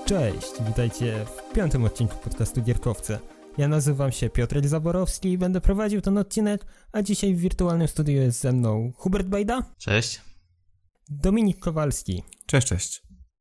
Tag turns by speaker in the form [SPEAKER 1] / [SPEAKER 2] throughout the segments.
[SPEAKER 1] Cześć, witajcie w 5. odcinku podcastu Gierkowce. Ja nazywam się Piotr Zaborowski i będę prowadził ten odcinek, a dzisiaj w wirtualnym studiu jest ze mną Hubert Bajda.
[SPEAKER 2] Cześć.
[SPEAKER 1] Dominik Kowalski.
[SPEAKER 3] Cześć.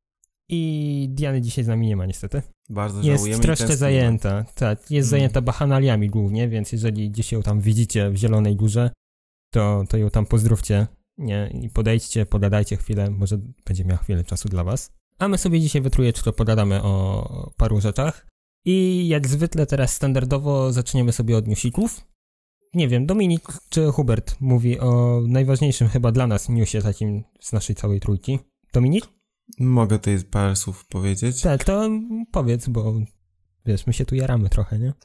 [SPEAKER 1] I Diany dzisiaj z nami nie ma niestety.
[SPEAKER 3] Bardzo
[SPEAKER 1] jest
[SPEAKER 3] żałujemy.
[SPEAKER 1] Jest troszkę zajęta. Tak, jest zajęta bachanaliami głównie, więc jeżeli gdzieś ją tam widzicie w Zielonej Górze, to ją tam pozdrówcie, nie? I podejdźcie, pogadajcie chwilę, może będzie miała chwilę czasu dla was. A my sobie dzisiaj we trójeczkę pogadamy o paru rzeczach. I jak zwykle teraz standardowo zaczniemy sobie od newsików. Nie wiem, Dominik czy Hubert mówi o najważniejszym chyba dla nas newsie takim z naszej całej trójki. Dominik?
[SPEAKER 3] Mogę tutaj parę słów powiedzieć?
[SPEAKER 1] Tak, to powiedz, bo wiesz, my się tu jaramy trochę, nie?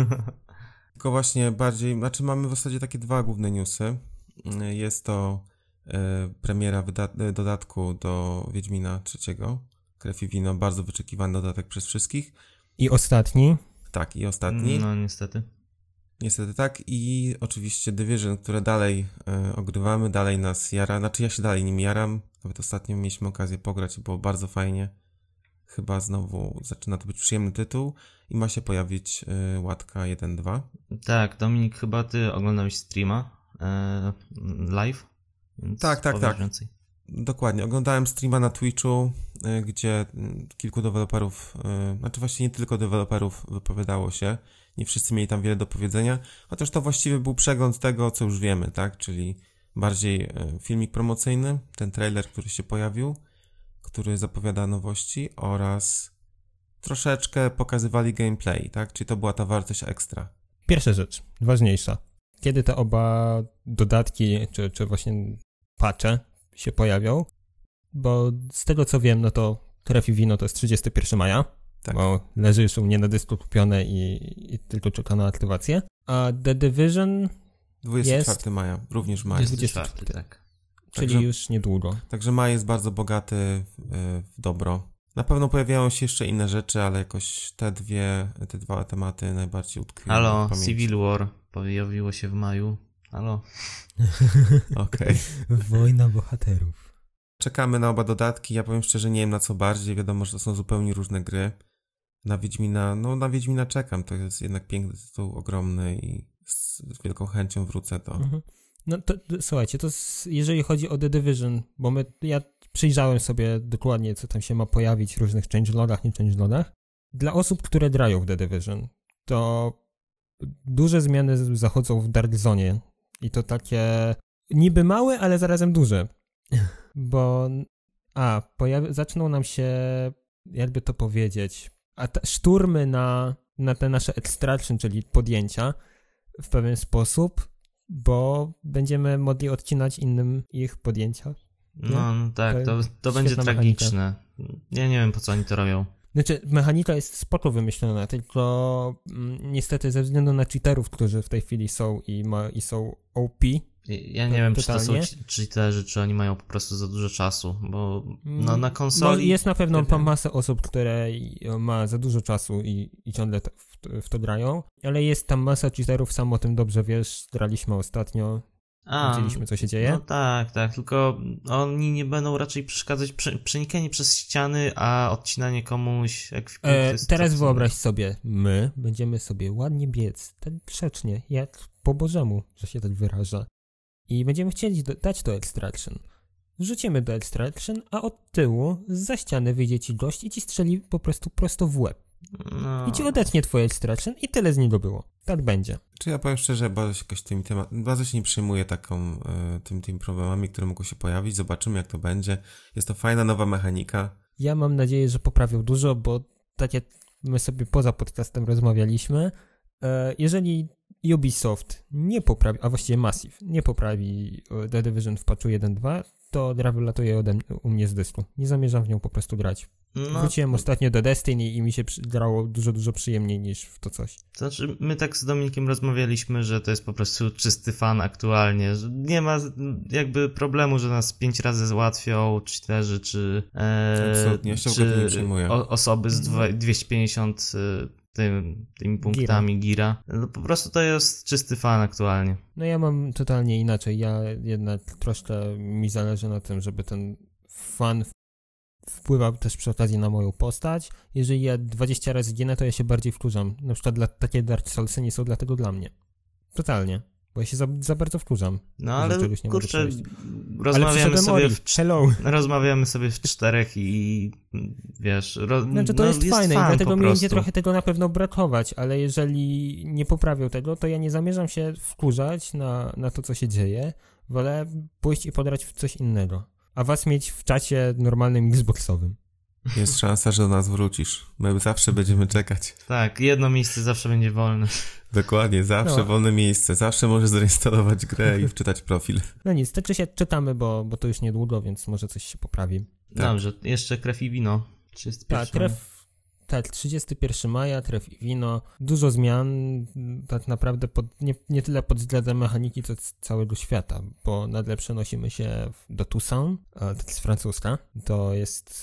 [SPEAKER 3] Tylko właśnie bardziej, mamy w zasadzie takie dwa główne newsy. Jest to premiera dodatku do Wiedźmina III, Krew i Wino, bardzo wyczekiwany dodatek przez wszystkich.
[SPEAKER 1] I ostatni.
[SPEAKER 3] Tak, i ostatni.
[SPEAKER 2] No niestety.
[SPEAKER 3] Niestety tak i oczywiście Division, które dalej ogrywamy, dalej nas jara, znaczy ja się dalej nim jaram, nawet ostatnio mieliśmy okazję pograć i było bardzo fajnie. Chyba znowu zaczyna to być przyjemny tytuł i ma się pojawić łatka 1.2.
[SPEAKER 2] Tak, Dominik, chyba ty oglądałeś streama live?
[SPEAKER 3] Tak.
[SPEAKER 2] Więcej.
[SPEAKER 3] Dokładnie, oglądałem streama na Twitchu, gdzie kilku deweloperów, znaczy właściwie nie tylko deweloperów wypowiadało się, nie wszyscy mieli tam wiele do powiedzenia, chociaż to właściwie był przegląd tego, co już wiemy, tak, czyli bardziej filmik promocyjny, ten trailer, który się pojawił, który zapowiada nowości oraz troszeczkę pokazywali gameplay, tak, czyli to była ta wartość ekstra.
[SPEAKER 1] Pierwsza rzecz, ważniejsza. Kiedy te oba dodatki, czy właśnie patche się pojawią? Bo z tego co wiem, no to Krew i Wino to jest 31 maja, tak. Bo leży już u mnie na dysku kupione i tylko czeka na aktywację. A The Division
[SPEAKER 3] 24 maja, również maj.
[SPEAKER 2] 24, tak.
[SPEAKER 1] Czyli także, już niedługo.
[SPEAKER 3] Także maj jest bardzo bogaty w dobro. Na pewno pojawiają się jeszcze inne rzeczy, ale jakoś te dwa tematy najbardziej utkwiły w pamięci.
[SPEAKER 2] Civil War pojawiło się w maju. Halo.
[SPEAKER 3] Okej.
[SPEAKER 1] Wojna bohaterów.
[SPEAKER 3] Czekamy na oba dodatki. Ja powiem szczerze, nie wiem na co bardziej. Wiadomo, że to są zupełnie różne gry. Na Wiedźmina czekam. To jest jednak piękny tytuł, ogromny i z wielką chęcią wrócę do...
[SPEAKER 1] No to słuchajcie, jeżeli chodzi o The Division, bo ja przyjrzałem sobie dokładnie, co tam się ma pojawić w różnych changelogach, nie changelogach. Dla osób, które grają w The Division, to duże zmiany zachodzą w Dark Zone i to takie niby małe, ale zarazem duże. Bo zaczną nam się, jakby to powiedzieć, szturmy na te nasze extraction, czyli podjęcia w pewien sposób, bo będziemy mogli odcinać innym ich podjęcia.
[SPEAKER 2] No tak, to będzie tragiczne. Ja nie wiem, po co oni to robią.
[SPEAKER 1] Znaczy, mechanika jest spoko wymyślona, tylko niestety ze względu na cheaterów, którzy w tej chwili są i są OP.
[SPEAKER 2] Ja nie wiem, totalnie. Czy to są cheaterzy, czy oni mają po prostu za dużo czasu, bo na konsoli...
[SPEAKER 1] Jest na pewno masę osób, które ma za dużo czasu i ciągle w to grają, ale jest tam masa cheaterów, sam o tym dobrze wiesz, graliśmy ostatnio. Widzieliśmy, co się dzieje.
[SPEAKER 2] No tak, tylko oni nie będą raczej przeszkadzać przenikanie przez ściany, a odcinanie komuś ekwipunku.
[SPEAKER 1] Teraz wyobraź sobie, my będziemy sobie ładnie biec, tak grzecznie, jak po Bożemu, że się tak wyraża. I będziemy chcieli dać to extraction. Wrzucimy do extraction, a od tyłu zza ściany wyjdzie ci gość i ci strzeli po prostu prosto w łeb. No. I ci odetnie twoje extraction i tyle z niego było. Tak będzie.
[SPEAKER 3] Czy ja powiem szczerze, bardzo się nie przejmuję tymi problemami, które mogą się pojawić. Zobaczymy, jak to będzie. Jest to fajna, nowa mechanika.
[SPEAKER 1] Ja mam nadzieję, że poprawią dużo, bo tak jak my sobie poza podcastem rozmawialiśmy, jeżeli Ubisoft nie poprawi, a właściwie Massive nie poprawi The Division w patchu 1.2, to gra wylatuje u mnie z dysku. Nie zamierzam w nią po prostu grać. Wróciłem ostatnio do Destiny i mi się grało dużo przyjemniej niż w to coś.
[SPEAKER 2] To znaczy, my tak z Dominikiem rozmawialiśmy, że to jest po prostu czysty fan aktualnie, że nie ma jakby problemu, że nas 5 razy załatwią cheaterzy, czy osoby z 250 tymi punktami Gira. No po prostu to jest czysty fan aktualnie.
[SPEAKER 1] No ja mam totalnie inaczej. Ja jednak troszkę mi zależy na tym, żeby ten fan wpływa też przy okazji na moją postać. Jeżeli ja 20 razy ginę, to ja się bardziej wkurzam. Na przykład takie Dark Soulsy nie są dlatego dla mnie. Totalnie. Bo ja się za bardzo wkurzam.
[SPEAKER 2] No ale kurczę,
[SPEAKER 1] Hello.
[SPEAKER 2] rozmawiamy sobie w czterech i wiesz...
[SPEAKER 1] Znaczy to jest fajne i dlatego mi będzie trochę tego na pewno brakować, ale jeżeli nie poprawią tego, to ja nie zamierzam się wkurzać na to, co się dzieje. Wolę pójść i podrać w coś innego. A was mieć w czacie normalnym Xboxowym.
[SPEAKER 3] Jest szansa, że do nas wrócisz. My zawsze będziemy czekać.
[SPEAKER 2] Tak, jedno miejsce zawsze będzie wolne.
[SPEAKER 3] Dokładnie, zawsze wolne miejsce. Zawsze możesz zainstalować grę i wczytać profil.
[SPEAKER 1] No nic, czy się czytamy, bo to już niedługo, więc może coś się poprawi.
[SPEAKER 2] Tak. Dobrze, jeszcze krew i wino. 31
[SPEAKER 1] Tak, 31 maja, krew i wino. Dużo zmian, tak naprawdę nie tyle pod względem mechaniki, co całego świata, bo nagle przenosimy się do Toussaint, to jest francuska. To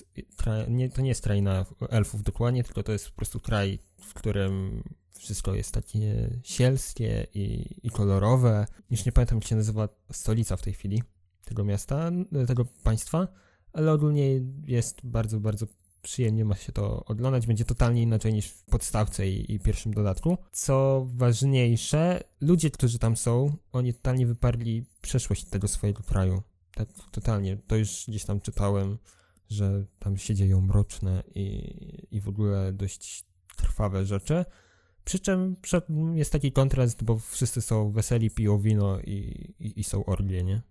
[SPEAKER 1] nie jest kraina elfów dokładnie, tylko to jest po prostu kraj, w którym wszystko jest takie sielskie i kolorowe. Już nie pamiętam, jak się nazywa stolica w tej chwili tego miasta, tego państwa, ale ogólnie jest bardzo, bardzo przyjemnie ma się to oglądać. Będzie totalnie inaczej niż w podstawce i pierwszym dodatku. Co ważniejsze, ludzie, którzy tam są, oni totalnie wyparli przeszłość tego swojego kraju. Tak, totalnie. To już gdzieś tam czytałem, że tam się dzieją mroczne i w ogóle dość krwawe rzeczy. Przy czym jest taki kontrast, bo wszyscy są weseli, piją wino i są orgie, nie?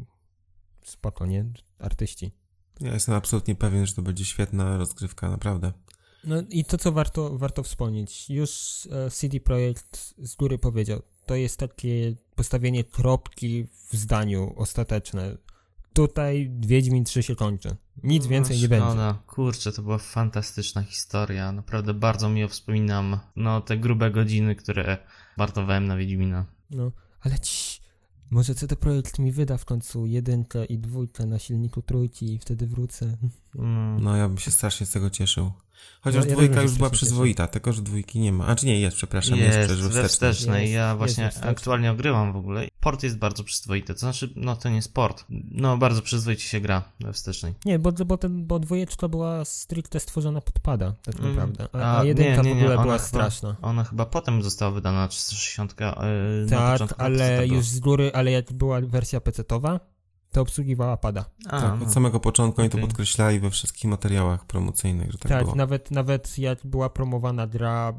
[SPEAKER 1] Spoko, nie? Artyści.
[SPEAKER 3] Ja jestem absolutnie pewien, że to będzie świetna rozgrywka, naprawdę.
[SPEAKER 1] No i to, co warto wspomnieć, już CD Projekt z góry powiedział, to jest takie postawienie kropki w zdaniu ostateczne. Tutaj Wiedźmin 3 się kończy. Nic więcej nie będzie.
[SPEAKER 2] Kurczę, to była fantastyczna historia. Naprawdę bardzo miło wspominam te grube godziny, które marnowałem na Wiedźmina.
[SPEAKER 1] No, ale może CD Projekt mi wyda w końcu 1 i 2 na silniku 3 i wtedy wrócę.
[SPEAKER 3] No ja bym się strasznie z tego cieszył. Chociaż 2 już była przyzwoita, tylko że 2 nie ma. Jest, przepraszam, jest przecież we
[SPEAKER 2] wstecznej. Ja właśnie aktualnie ogrywam w ogóle. Port jest bardzo przyzwoity, to znaczy, to nie jest port. Bardzo przyzwoicie się gra we wstecznej.
[SPEAKER 1] Nie, bo 2 była stricte stworzona pod pada, tak naprawdę. A 1 w ogóle była straszna.
[SPEAKER 2] Ona chyba potem została wydana na 360.
[SPEAKER 1] Tak, ale już z góry, ale jak była wersja PC-towa, to obsługiwała pada.
[SPEAKER 3] Od samego początku oni to podkreślali we wszystkich materiałach promocyjnych, że tak było.
[SPEAKER 1] Nawet jak była promowana gra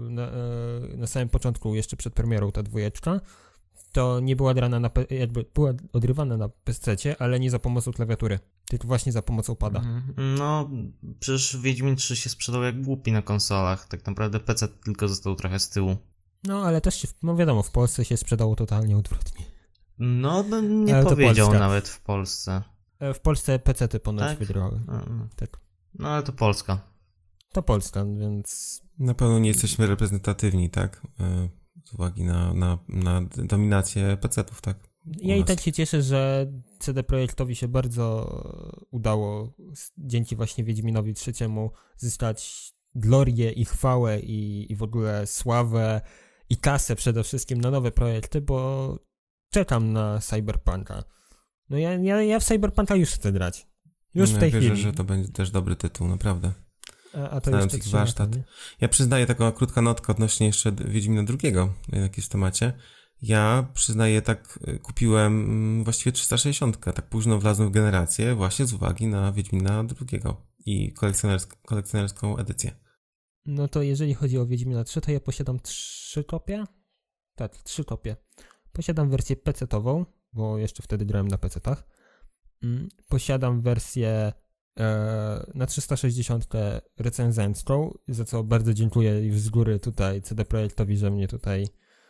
[SPEAKER 1] na samym początku, jeszcze przed premierą ta 2, to nie była grana jakby była odrywana na PC-cie, ale nie za pomocą klawiatury, tylko właśnie za pomocą pada.
[SPEAKER 2] No, przecież Wiedźmin 3 się sprzedał jak głupi na konsolach. Tak naprawdę PC tylko został trochę z tyłu.
[SPEAKER 1] No, ale też wiadomo, w Polsce się sprzedało totalnie odwrotnie.
[SPEAKER 2] Nie ale powiedział nawet w Polsce.
[SPEAKER 1] W Polsce PC-ty ponoć wygrały. Tak.
[SPEAKER 2] No, ale to Polska.
[SPEAKER 1] To Polska, więc...
[SPEAKER 3] Na pewno nie jesteśmy reprezentatywni, tak? Z uwagi na dominację PC-ów, tak?
[SPEAKER 1] Ja i tak się cieszę, że CD Projektowi się bardzo udało dzięki właśnie Wiedźminowi III zyskać glorię i chwałę i w ogóle sławę i kasę przede wszystkim na nowe projekty, bo czekam na Cyberpunka. No ja w Cyberpunka już chcę grać. Już w tej chwili.
[SPEAKER 3] Wierzę, że to będzie też dobry tytuł, naprawdę.
[SPEAKER 1] A to jeszcze
[SPEAKER 3] ich warsztat. Ja przyznaję taką krótka notka odnośnie jeszcze Wiedźmina II, jednak jest w temacie. Ja przyznaję, tak kupiłem właściwie 360, tak późno wlazłem w generację właśnie z uwagi na Wiedźmina II i kolekcjonerską edycję.
[SPEAKER 1] No to jeżeli chodzi o Wiedźmina 3, to ja posiadam 3 kopie. Tak, 3 kopie. Posiadam wersję PC-tową, bo jeszcze wtedy grałem na PC-tach. Posiadam wersję na 360 recenzencką, za co bardzo dziękuję już z góry tutaj CD Projektowi, że mnie tutaj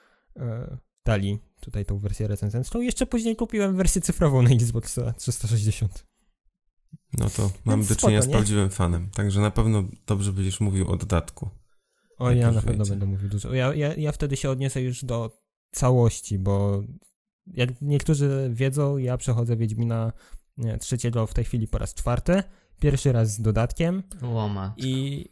[SPEAKER 1] dali tutaj tą wersję recenzencką. Jeszcze później kupiłem wersję cyfrową na Xboxa 360.
[SPEAKER 3] No to mamy do czynienia z prawdziwym fanem, także na pewno dobrze będziesz mówił o dodatku.
[SPEAKER 1] Ja na pewno będę mówił dużo. Ja wtedy się odniosę już do całości, bo jak niektórzy wiedzą, ja przechodzę Wiedźmina III w tej chwili po raz 4. Pierwszy raz z dodatkiem. I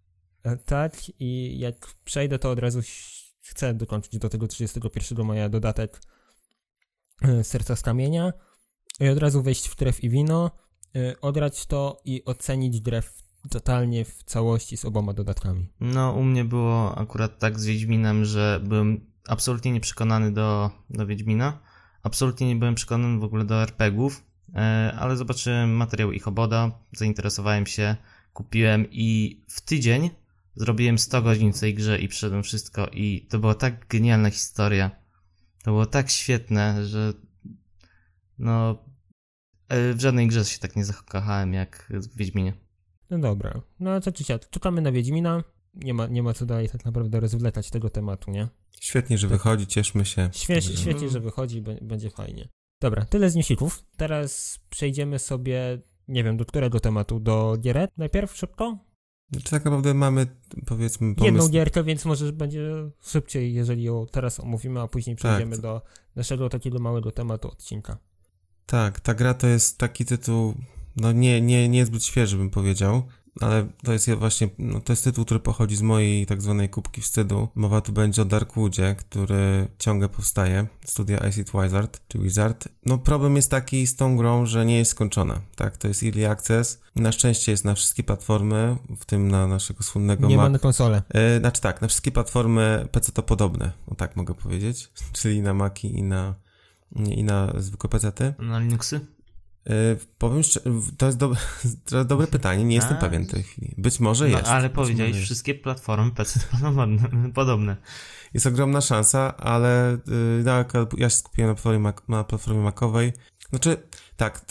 [SPEAKER 1] jak przejdę, to od razu chcę dokończyć do tego 31 maja dodatek Serca z Kamienia i od razu wejść w krew i wino odrać to i ocenić grę totalnie w całości z oboma dodatkami.
[SPEAKER 2] No, u mnie było akurat tak z Wiedźminem, że byłem absolutnie nieprzekonany do Wiedźmina. Absolutnie nie byłem przekonany w ogóle do RPG-ów, ale zobaczyłem materiał Ichoboda, zainteresowałem się, kupiłem i w tydzień zrobiłem 100 godzin w tej grze i przeszedłem wszystko i to była tak genialna historia. To było tak świetne, że no w żadnej grze się tak nie zakochałem jak w Wiedźminie.
[SPEAKER 1] No dobra, no co czekamy na Wiedźmina, nie ma co dalej tak naprawdę rozwlekać tego tematu, nie?
[SPEAKER 3] Świetnie, że wychodzi, cieszmy się.
[SPEAKER 1] Świetnie, że wychodzi, będzie fajnie. Dobra, tyle z newsików. Teraz przejdziemy sobie, nie wiem, do którego tematu? Do gier? Najpierw szybko?
[SPEAKER 3] Czy tak naprawdę mamy, powiedzmy, pomysł...
[SPEAKER 1] Jedną gierkę, więc może będzie szybciej, jeżeli ją teraz omówimy, a później przejdziemy do naszego takiego małego tematu odcinka.
[SPEAKER 3] Tak, ta gra to jest taki tytuł, no nie zbyt świeży, bym powiedział, ale to jest właśnie, to jest tytuł, który pochodzi z mojej tak zwanej kubki wstydu. Mowa tu będzie o Darkwoodzie, który ciągle powstaje, studia Acid Wizard, czy Wizard. No problem jest taki z tą grą, że nie jest skończona, tak, to jest Early Access. Na szczęście jest na wszystkie platformy, w tym na naszego słynnego
[SPEAKER 1] Nie ma na konsolę.
[SPEAKER 3] Znaczy tak, na wszystkie platformy PC to podobne, o tak mogę powiedzieć, czyli na Maci i na zwykłe PC-ty.
[SPEAKER 2] Na Linuxy?
[SPEAKER 3] Powiem szczerze, to jest dobre pytanie, nie jestem pewien w tej chwili. Być może jest.
[SPEAKER 2] Ale powiedziałeś, wszystkie platformy PC podobne.
[SPEAKER 3] Jest ogromna szansa, ale ja się skupiłem na platformie Macowej. Znaczy, tak,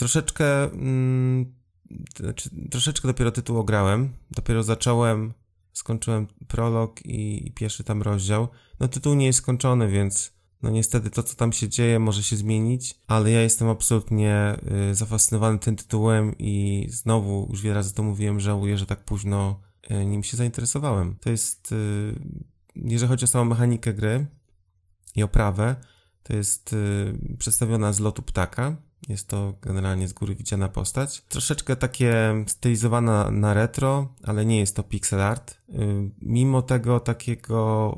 [SPEAKER 3] troszeczkę dopiero tytuł ograłem. Dopiero skończyłem prolog i pierwszy tam rozdział. No tytuł nie jest skończony, więc no niestety to, co tam się dzieje, może się zmienić, ale ja jestem absolutnie zafascynowany tym tytułem i znowu, już wiele razy to mówiłem, żałuję, że tak późno nim się zainteresowałem. To jest, jeżeli chodzi o samą mechanikę gry i oprawę, to jest przedstawiona z lotu ptaka. Jest to generalnie z góry widziana postać. Troszeczkę takie stylizowana na retro, ale nie jest to pixel art. Mimo tego takiego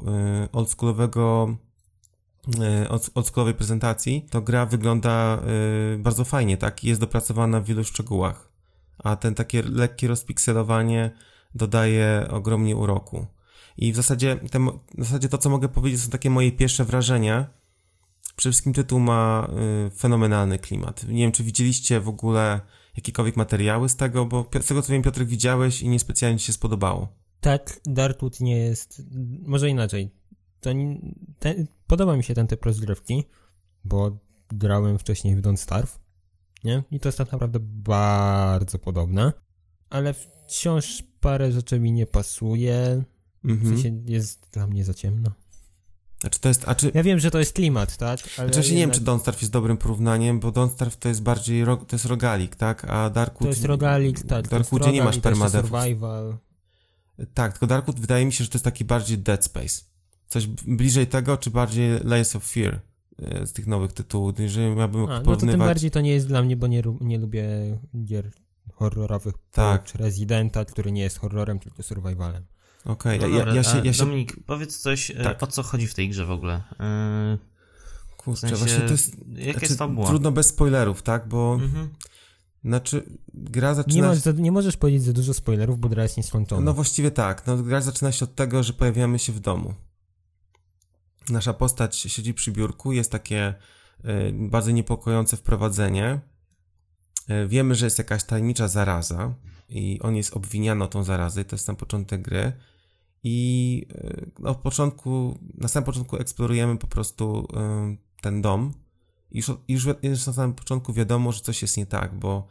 [SPEAKER 3] oldschoolowej prezentacji, to gra wygląda bardzo fajnie, tak? Jest dopracowana w wielu szczegółach, a ten takie lekkie rozpikselowanie dodaje ogromnie uroku. I w zasadzie to, co mogę powiedzieć, są takie moje pierwsze wrażenia. Przede wszystkim tytuł ma fenomenalny klimat. Nie wiem, czy widzieliście w ogóle jakiekolwiek materiały z tego, bo z tego, co wiem, Piotrek, widziałeś i niespecjalnie ci się spodobało.
[SPEAKER 1] Tak, Darkwood nie jest... Może inaczej. Podoba mi się ten typ rozgrywki, bo grałem wcześniej w Don't Starve, nie? I to jest tak naprawdę bardzo podobne, ale wciąż parę rzeczy mi nie pasuje, w sensie jest dla mnie za ciemno. Ja wiem, że to jest klimat, tak? Ale
[SPEAKER 3] nie wiem, czy Don't Starve jest dobrym porównaniem, bo Don't Starve to jest bardziej to jest rogalik, tak? A Darkwood...
[SPEAKER 1] To jest rogalik, tak.
[SPEAKER 3] W Darkwoodzie nie masz permadeathów.
[SPEAKER 1] Survival.
[SPEAKER 3] Tak, tylko Darkwood wydaje mi się, że to jest taki bardziej Dead Space. Coś bliżej tego, czy bardziej Layers of Fear z tych nowych tytułów. Jeżeli miałbym porównywać...
[SPEAKER 1] No to tym bardziej to nie jest dla mnie, bo nie lubię gier horrorowych.
[SPEAKER 3] Tak.
[SPEAKER 1] Czy Residenta, który nie jest horrorem, tylko survivalem.
[SPEAKER 3] Okej,
[SPEAKER 2] Dominik, powiedz coś, o co chodzi w tej grze w ogóle?
[SPEAKER 3] Kurczę,
[SPEAKER 2] w sensie,
[SPEAKER 3] właśnie to jest...
[SPEAKER 2] Jaka jest fabuła?
[SPEAKER 3] Trudno bez spoilerów, tak? Bo... Znaczy, gra zaczyna się...
[SPEAKER 1] Nie możesz powiedzieć za dużo spoilerów, bo gra jest nieskończona.
[SPEAKER 3] No właściwie tak. No, gra zaczyna się od tego, że pojawiamy się w domu. Nasza postać siedzi przy biurku, jest takie bardzo niepokojące wprowadzenie. Wiemy, że jest jakaś tajemnicza zaraza i on jest obwiniany o tą zarazę i to jest sam początek gry. I na samym początku eksplorujemy po prostu ten dom. Już na samym początku wiadomo, że coś jest nie tak, bo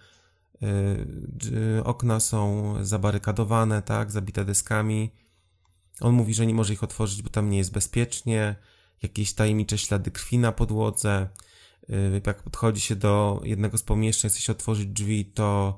[SPEAKER 3] okna są zabarykadowane, tak, zabite deskami. On mówi, że nie może ich otworzyć, bo tam nie jest bezpiecznie. Jakieś tajemnicze ślady krwi na podłodze. Jak podchodzi się do jednego z pomieszczeń, chce się otworzyć drzwi, to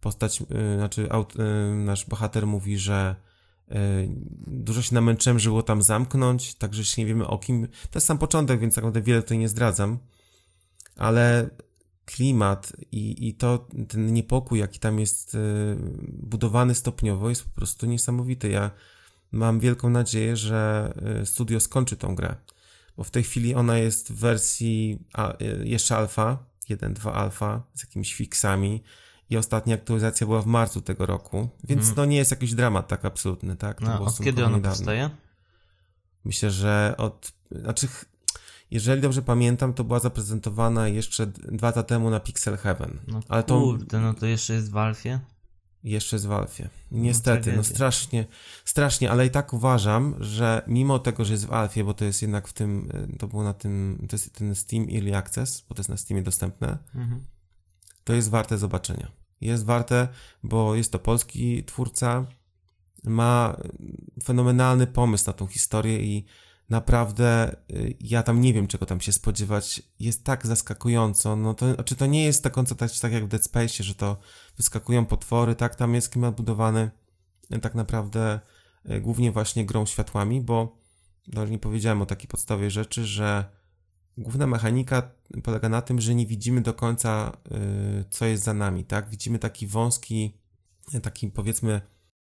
[SPEAKER 3] nasz bohater mówi, że dużo się namęczyłem, żeby go tam zamknąć, także jeszcze nie wiemy o kim. To jest sam początek, więc tak naprawdę wiele tutaj nie zdradzam. Ale klimat i ten niepokój, jaki tam jest budowany stopniowo, jest po prostu niesamowity. Ja mam wielką nadzieję, że studio skończy tą grę, bo w tej chwili ona jest w wersji jeszcze alfa, 1.2 alfa, z jakimiś fixami i ostatnia aktualizacja była w marcu tego roku, więc no nie jest jakiś dramat tak absolutny, tak? To było
[SPEAKER 2] od kiedy ona
[SPEAKER 3] niedawno.
[SPEAKER 2] powstaje?
[SPEAKER 3] Myślę, że jeżeli dobrze pamiętam, to była zaprezentowana jeszcze 2 lata temu na Pixel Heaven.
[SPEAKER 2] No
[SPEAKER 3] ale
[SPEAKER 2] kurde, no to jeszcze jest w alfie?
[SPEAKER 3] Jeszcze jest w alfie. Niestety, strasznie, ale i tak uważam, że mimo tego, że jest w alfie, bo to jest jednak to było to jest ten Steam Early Access, bo to jest na Steamie dostępne, to jest warte zobaczenia. Jest warte, bo jest to polski twórca, ma fenomenalny pomysł na tą historię i naprawdę ja tam nie wiem, czego tam się spodziewać. Jest tak zaskakująco. No to, czy to nie jest do końca tak jak w Dead Space, że to wyskakują potwory, tak? Tam jest klimat budowany tak naprawdę głównie właśnie grą światłami, bo nie powiedziałem o takiej podstawowej rzeczy, że główna mechanika polega na tym, że nie widzimy do końca, co jest za nami, tak? Widzimy taki wąski, taki powiedzmy,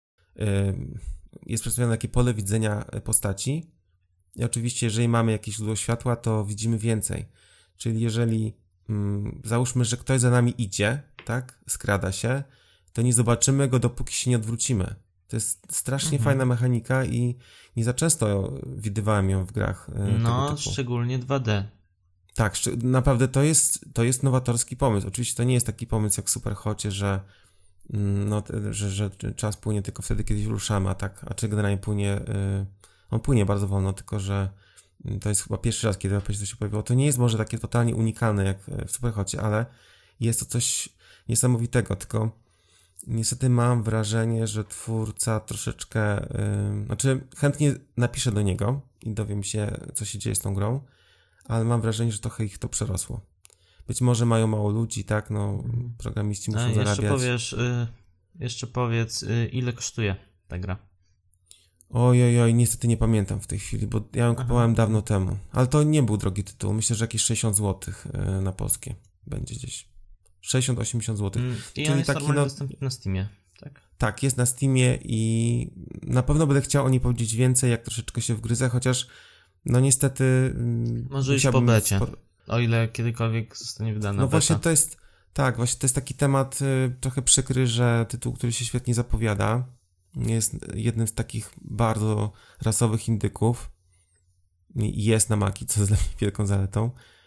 [SPEAKER 3] jest przedstawione takie pole widzenia postaci i oczywiście, jeżeli mamy jakieś źródło światła, to widzimy więcej. Czyli jeżeli załóżmy, że ktoś za nami idzie, tak? Skrada się, to nie zobaczymy go, dopóki się nie odwrócimy. To jest strasznie fajna mechanika i nie za często widywałem ją w grach tego typu.
[SPEAKER 2] Szczególnie 2D.
[SPEAKER 3] Tak, naprawdę to jest nowatorski pomysł. Oczywiście to nie jest taki pomysł jak w Superhocie, że czas płynie tylko wtedy, kiedy ruszamy, a czy generalnie on płynie bardzo wolno, tylko że to jest chyba pierwszy raz, kiedy to się pojawiło. To nie jest może takie totalnie unikalne jak w Superhocie, ale jest to coś niesamowitego, tylko niestety mam wrażenie, że twórca troszeczkę, chętnie napiszę do niego i dowiem się, co się dzieje z tą grą, ale mam wrażenie, że trochę ich to przerosło. Być może mają mało ludzi, tak, programiści muszą zarabiać.
[SPEAKER 2] Jeszcze powiedz, ile kosztuje ta gra?
[SPEAKER 3] Oj, niestety nie pamiętam w tej chwili, bo ja ją kupowałem dawno temu, ale to nie był drogi tytuł, myślę, że jakieś 60 zł na polskie będzie gdzieś. 60-80 zł.
[SPEAKER 2] I on jest normalnie dostępny na Steamie, tak?
[SPEAKER 3] Tak, jest na Steamie i na pewno będę chciał o niej powiedzieć więcej, jak troszeczkę się wgryzę, chociaż niestety...
[SPEAKER 2] Może już po becie, o ile kiedykolwiek zostanie wydana beta.
[SPEAKER 3] Właśnie to jest taki temat trochę przykry, że tytuł, który się świetnie zapowiada, jest jednym z takich bardzo rasowych indyków i jest na Maki, co jest dla mnie wielką zaletą.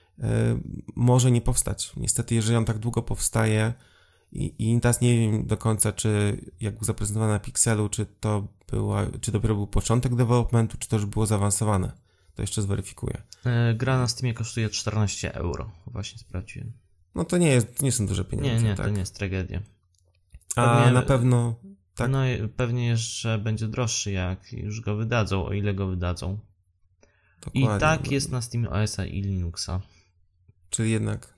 [SPEAKER 3] Może nie powstać. Niestety, jeżeli on tak długo powstaje i teraz nie wiem do końca, czy jak był zaprezentowany na Pixelu, czy dopiero był początek developmentu, czy to już było zaawansowane. To jeszcze zweryfikuję.
[SPEAKER 2] Gra na Steamie kosztuje 14 €. Właśnie sprawdziłem.
[SPEAKER 3] No to nie są duże pieniądze.
[SPEAKER 2] Nie,
[SPEAKER 3] tak?
[SPEAKER 2] To nie jest tragedia.
[SPEAKER 3] A na pewno... Tak.
[SPEAKER 2] No i pewnie jeszcze będzie droższy, jak już go wydadzą, o ile go wydadzą. Dokładnie. I tak jest na Steam OS-a i Linuxa.
[SPEAKER 3] Czyli jednak,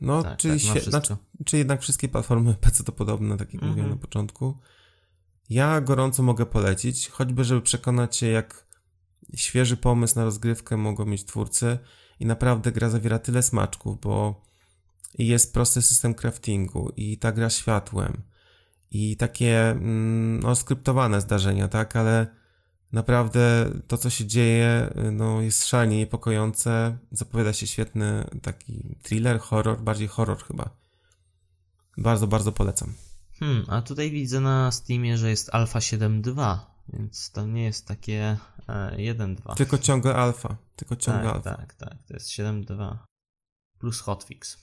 [SPEAKER 3] czyli jednak wszystkie platformy PC to podobne, tak jak mówiłem na początku. Ja gorąco mogę polecić, choćby żeby przekonać się, jak świeży pomysł na rozgrywkę mogą mieć twórcy i naprawdę gra zawiera tyle smaczków, bo jest prosty system craftingu i ta gra światłem i takie skryptowane zdarzenia, tak, ale naprawdę to, co się dzieje, jest szalenie niepokojące. Zapowiada się świetny taki thriller, horror, bardziej horror chyba. Bardzo, bardzo polecam.
[SPEAKER 2] A tutaj widzę na Steamie, że jest Alpha 7.2, więc to nie jest takie 1.2.
[SPEAKER 3] Tylko ciągle alfa.
[SPEAKER 2] Tak, to jest 7.2 plus hotfix.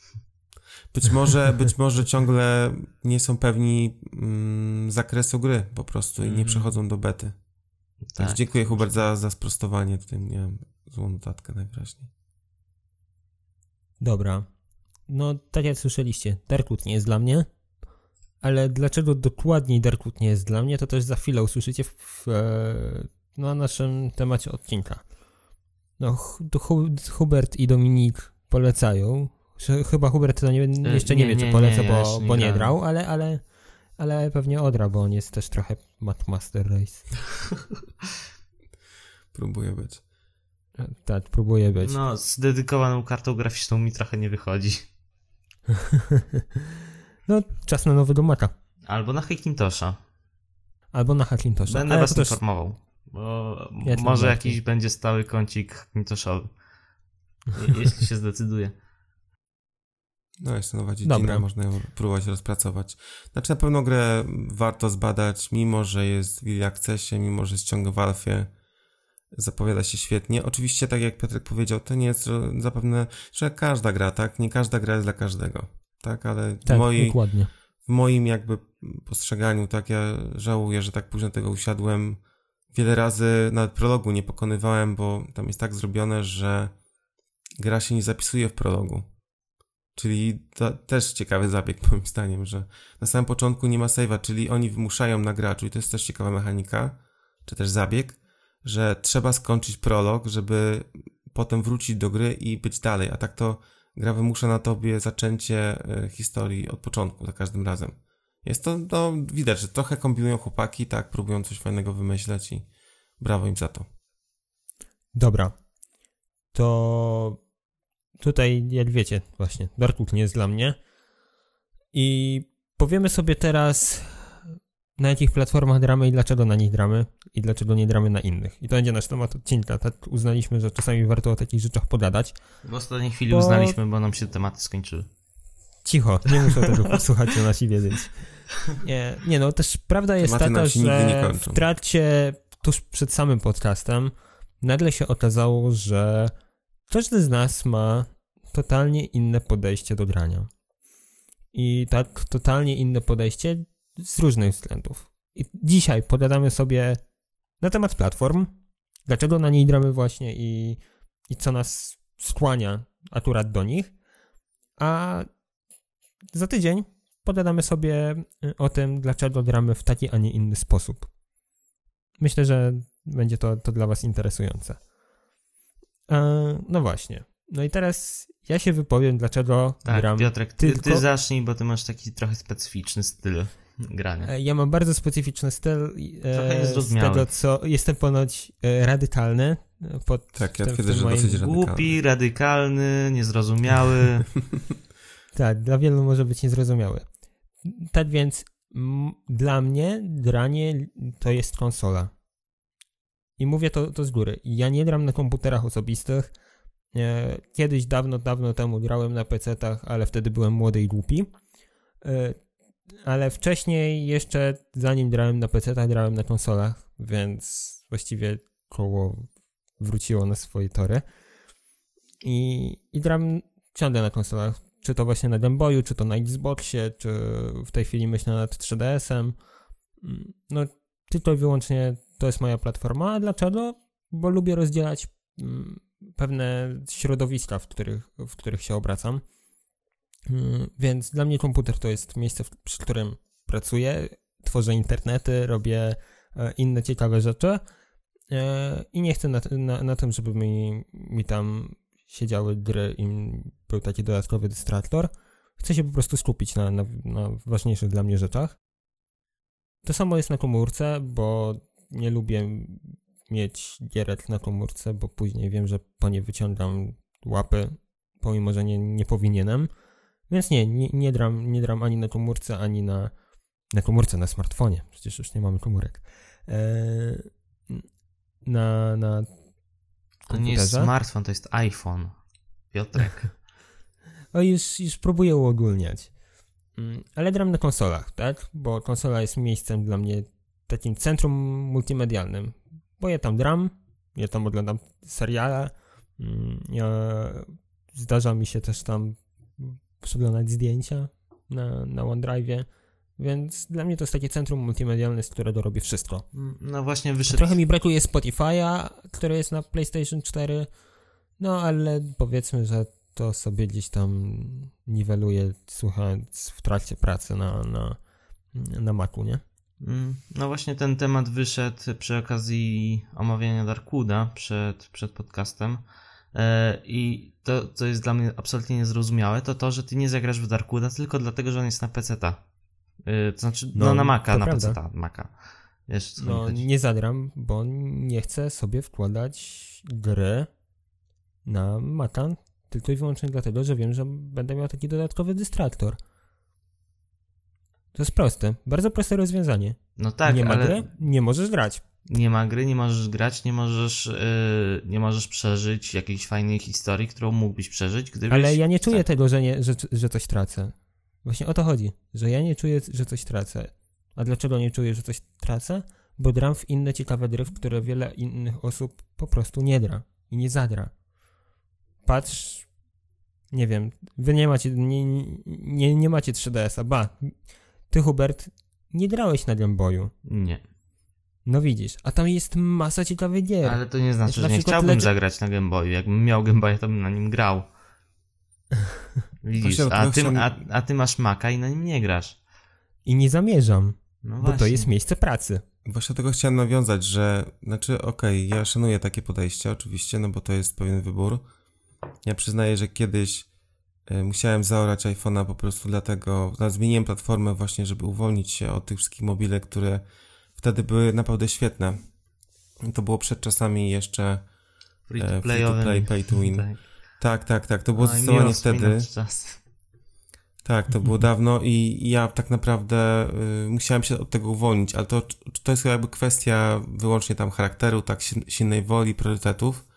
[SPEAKER 3] Być może ciągle nie są pewni zakresu gry po prostu i nie przechodzą do bety. Tak, dziękuję Hubert za sprostowanie. Tutaj miałem złą notatkę najwyraźniej.
[SPEAKER 1] Dobra. No, tak jak słyszeliście, Darkwood nie jest dla mnie, ale dlaczego dokładniej Darkwood nie jest dla mnie, to też za chwilę usłyszycie na naszym temacie odcinka. Hubert i Dominik polecają. Chyba Hubert to jeszcze nie wie, czy poleca, bo nie grał, ale pewnie odra, bo on jest też trochę Master Race.
[SPEAKER 3] Próbuję być.
[SPEAKER 1] Tak, próbuję być.
[SPEAKER 2] No, z dedykowaną kartą graficzną mi trochę nie wychodzi.
[SPEAKER 1] No, czas na nowego Maca.
[SPEAKER 2] Albo na Hackintosha.
[SPEAKER 1] Będę
[SPEAKER 2] was informował, bo może jakiś będzie stały kącik Hackintoshowy. Jeśli się zdecyduje.
[SPEAKER 3] No jest to nowa dziedzina, można ją próbować rozpracować. Znaczy na pewno grę warto zbadać, mimo że jest w Early Accessie, mimo że jest ciągle w alfie, zapowiada się świetnie. Oczywiście, tak jak Piotrek powiedział, to nie jest zapewne, że każda gra, tak? Nie każda gra jest dla każdego, tak? Ale
[SPEAKER 1] tak, dokładnie.
[SPEAKER 3] W moim jakby postrzeganiu, tak, ja żałuję, że tak późno tego usiadłem. Wiele razy nawet prologu nie pokonywałem, bo tam jest tak zrobione, że gra się nie zapisuje w prologu. Czyli to też ciekawy zabieg moim zdaniem, że na samym początku nie ma save'a, czyli oni wymuszają na graczu i to jest też ciekawa mechanika, czy też zabieg, że trzeba skończyć prolog, żeby potem wrócić do gry i być dalej, a tak to gra wymusza na tobie zaczęcie historii od początku za każdym razem. Jest to, no widać, że trochę kombinują chłopaki, tak, próbują coś fajnego wymyśleć i brawo im za to.
[SPEAKER 1] Dobra, to tutaj, jak wiecie, właśnie, Darkwood nie jest dla mnie i powiemy sobie teraz, na jakich platformach gramy i dlaczego na nich gramy i dlaczego nie gramy na innych. I to będzie nasz temat odcinka, tak uznaliśmy, że czasami warto o takich rzeczach pogadać.
[SPEAKER 2] W ostatniej chwili uznaliśmy, bo nam się tematy skończyły.
[SPEAKER 1] Cicho, nie muszę tego posłuchać, co nasi wiedzieć. Nie, no też prawda jest taka, że w trakcie, tuż przed samym podcastem, nagle się okazało, że każdy z nas ma totalnie inne podejście do grania. I tak totalnie inne podejście z różnych względów. I dzisiaj pogadamy sobie na temat platform, dlaczego na niej gramy właśnie i co nas skłania akurat do nich, a za tydzień pogadamy sobie o tym, dlaczego gramy w taki, a nie inny sposób. Myślę, że będzie to dla was interesujące. No właśnie. No i teraz ja się wypowiem, dlaczego gram
[SPEAKER 2] Piotrek, ty zacznij, bo ty masz taki trochę specyficzny styl grania.
[SPEAKER 1] Ja mam bardzo specyficzny styl.
[SPEAKER 2] Trochę niezrozumiały.
[SPEAKER 1] Z tego, co jestem ponoć radykalny.
[SPEAKER 3] Tak, ja twierdzę, że dosyć radykalny.
[SPEAKER 2] Głupi, radykalny, niezrozumiały.
[SPEAKER 1] Tak, dla wielu może być niezrozumiały. Tak więc dla mnie granie to jest konsola. I mówię to z góry. Ja nie gram na komputerach osobistych. Kiedyś dawno temu grałem na PC-tach, ale wtedy byłem młody i głupi. Ale wcześniej jeszcze, zanim grałem na PC-tach, grałem na konsolach, więc właściwie koło wróciło na swoje tory. I gram ciągle na konsolach. Czy to właśnie na Game Boyu, czy to na Xboxie, czy w tej chwili myślę nad 3DS-em. No, tylko i wyłącznie to jest moja platforma. A dlaczego? Bo lubię rozdzielać pewne środowiska, w których się obracam. Więc dla mnie komputer to jest miejsce, przy którym pracuję, tworzę internety, robię inne ciekawe rzeczy i nie chcę na tym, żeby mi tam siedziały gry i był taki dodatkowy dystraktor. Chcę się po prostu skupić na ważniejszych dla mnie rzeczach. To samo jest na komórce, bo nie lubię mieć gierek na komórce, bo później wiem, że po nie wyciągam łapy, pomimo, że nie powinienem. Więc nie dram ani na komórce, ani na komórce, na smartfonie. Przecież już nie mamy komórek. Na
[SPEAKER 2] to nie jest smartfon, to jest iPhone. Piotrek.
[SPEAKER 1] O, już próbuję uogólniać. Ale gram na konsolach, tak? Bo konsola jest miejscem dla mnie takim centrum multimedialnym. Bo ja tam gram, ja tam oglądam seriale, zdarza mi się też tam przeglądać zdjęcia na OneDrive'ie, więc dla mnie to jest takie centrum multimedialne, z którego robię wszystko.
[SPEAKER 2] No właśnie wyszedł.
[SPEAKER 1] Trochę mi brakuje Spotify'a, który jest na PlayStation 4, no ale powiedzmy, że to sobie gdzieś tam niweluję, słuchając w trakcie pracy na Macu, nie?
[SPEAKER 2] No właśnie ten temat wyszedł przy okazji omawiania Darkwooda przed podcastem. I to, co jest dla mnie absolutnie niezrozumiałe, to, że ty nie zagrasz w Darkwooda tylko dlatego, że on jest na PC-ta. To znaczy, na Maca, na PC-ta, Maca. Wiesz,
[SPEAKER 1] no, nie zagram, bo nie chcę sobie wkładać gry na Maca, tylko i wyłącznie dlatego, że wiem, że będę miał taki dodatkowy dystraktor. To jest proste, bardzo proste rozwiązanie.
[SPEAKER 2] No tak,
[SPEAKER 1] nie ma gry, nie możesz grać.
[SPEAKER 2] nie ma gry, nie możesz grać, nie możesz przeżyć jakiejś fajnej historii, którą mógłbyś przeżyć, gdybyś...
[SPEAKER 1] Ale ja nie czuję tego, że coś tracę. Właśnie o to chodzi, że ja nie czuję, że coś tracę. A dlaczego nie czuję, że coś tracę? Bo gram w inne ciekawe gry, w które wiele innych osób po prostu nie gra i nie zadra. Patrz, nie wiem, wy nie macie 3DS-a, ty, Hubert, nie grałeś na Game Boyu.
[SPEAKER 2] Nie.
[SPEAKER 1] No widzisz, a tam jest masa ciekawych gier.
[SPEAKER 2] Ale to nie znaczy, że nie chciałbym zagrać na Game Boyu. Jakbym miał Game Boya, to bym na nim grał. Widzisz, a ty masz Maca i na nim nie grasz.
[SPEAKER 1] I nie zamierzam,
[SPEAKER 2] no
[SPEAKER 1] bo
[SPEAKER 2] właśnie.
[SPEAKER 1] to jest miejsce pracy.
[SPEAKER 3] Właśnie do tego chciałem nawiązać, że, okej, ja szanuję takie podejście oczywiście, no bo to jest pewien wybór. Ja przyznaję, że kiedyś musiałem zaorać iPhone'a po prostu dlatego, zmieniłem platformę właśnie, żeby uwolnić się od tych wszystkich mobile, które wtedy były naprawdę świetne. To było przed czasami jeszcze free to play, pay to win. Tak, to było zdecydowanie wtedy. Tak, to było dawno i ja tak naprawdę musiałem się od tego uwolnić, ale to jest jakby kwestia wyłącznie tam charakteru, tak, silnej woli, priorytetów.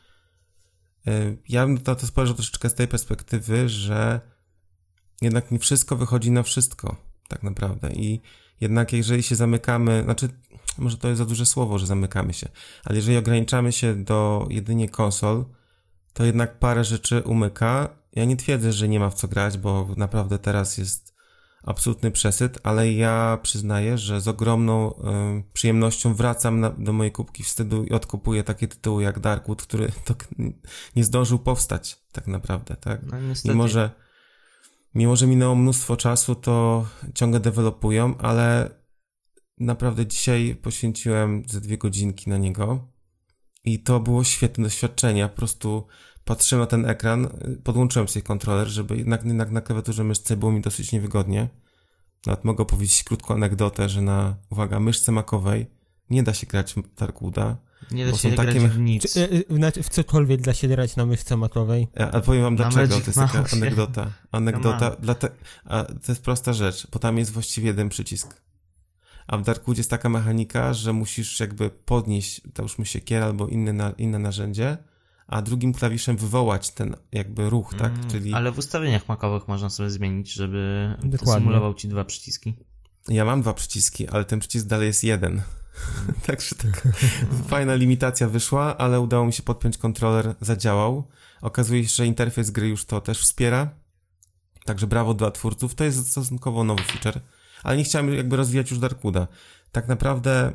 [SPEAKER 3] Ja bym to spojrzał troszeczkę z tej perspektywy, że jednak nie wszystko wychodzi na wszystko, tak naprawdę. I jednak jeżeli się zamykamy, może to jest za duże słowo, że zamykamy się, ale jeżeli ograniczamy się do jedynie konsol, to jednak parę rzeczy umyka. Ja nie twierdzę, że nie ma w co grać, bo naprawdę teraz jest absolutny przesyt, ale ja przyznaję, że z ogromną przyjemnością wracam do mojej kubki wstydu i odkupuję takie tytuły jak Darkwood, który nie zdążył powstać tak naprawdę, tak?
[SPEAKER 2] No niestety.
[SPEAKER 3] Mimo że minęło mnóstwo czasu, to ciągle dewelopują, ale naprawdę dzisiaj poświęciłem ze 2 godzinki na niego i to było świetne doświadczenie. Ja po prostu patrzyłem na ten ekran, podłączyłem sobie kontroler, żeby jednak na klawiaturze myszce było mi dosyć niewygodnie. Nawet mogę powiedzieć krótką anegdotę, że na, uwaga, myszce macowej nie da się grać w Darkwooda.
[SPEAKER 2] Nie da się grać w nic.
[SPEAKER 1] W cokolwiek da się grać na myszce macowej.
[SPEAKER 3] A powiem wam dlaczego, to jest taka anegdota. To jest prosta rzecz, bo tam jest właściwie jeden przycisk. A w Darkwoodzie jest taka mechanika, że musisz jakby podnieść, załóżmy siekierę albo inne narzędzie, a drugim klawiszem wywołać ten jakby ruch, tak? Czyli...
[SPEAKER 2] Ale w ustawieniach macowych można sobie zmienić, żeby to symulował ci 2 przyciski.
[SPEAKER 3] Ja mam 2 przyciski, ale ten przycisk dalej jest 1. Także taka fajna limitacja wyszła, ale udało mi się podpiąć kontroler, zadziałał. Okazuje się, że interfejs gry już to też wspiera. Także brawo dla twórców. To jest stosunkowo nowy feature. Ale nie chciałem jakby rozwijać już Darkwooda. Tak naprawdę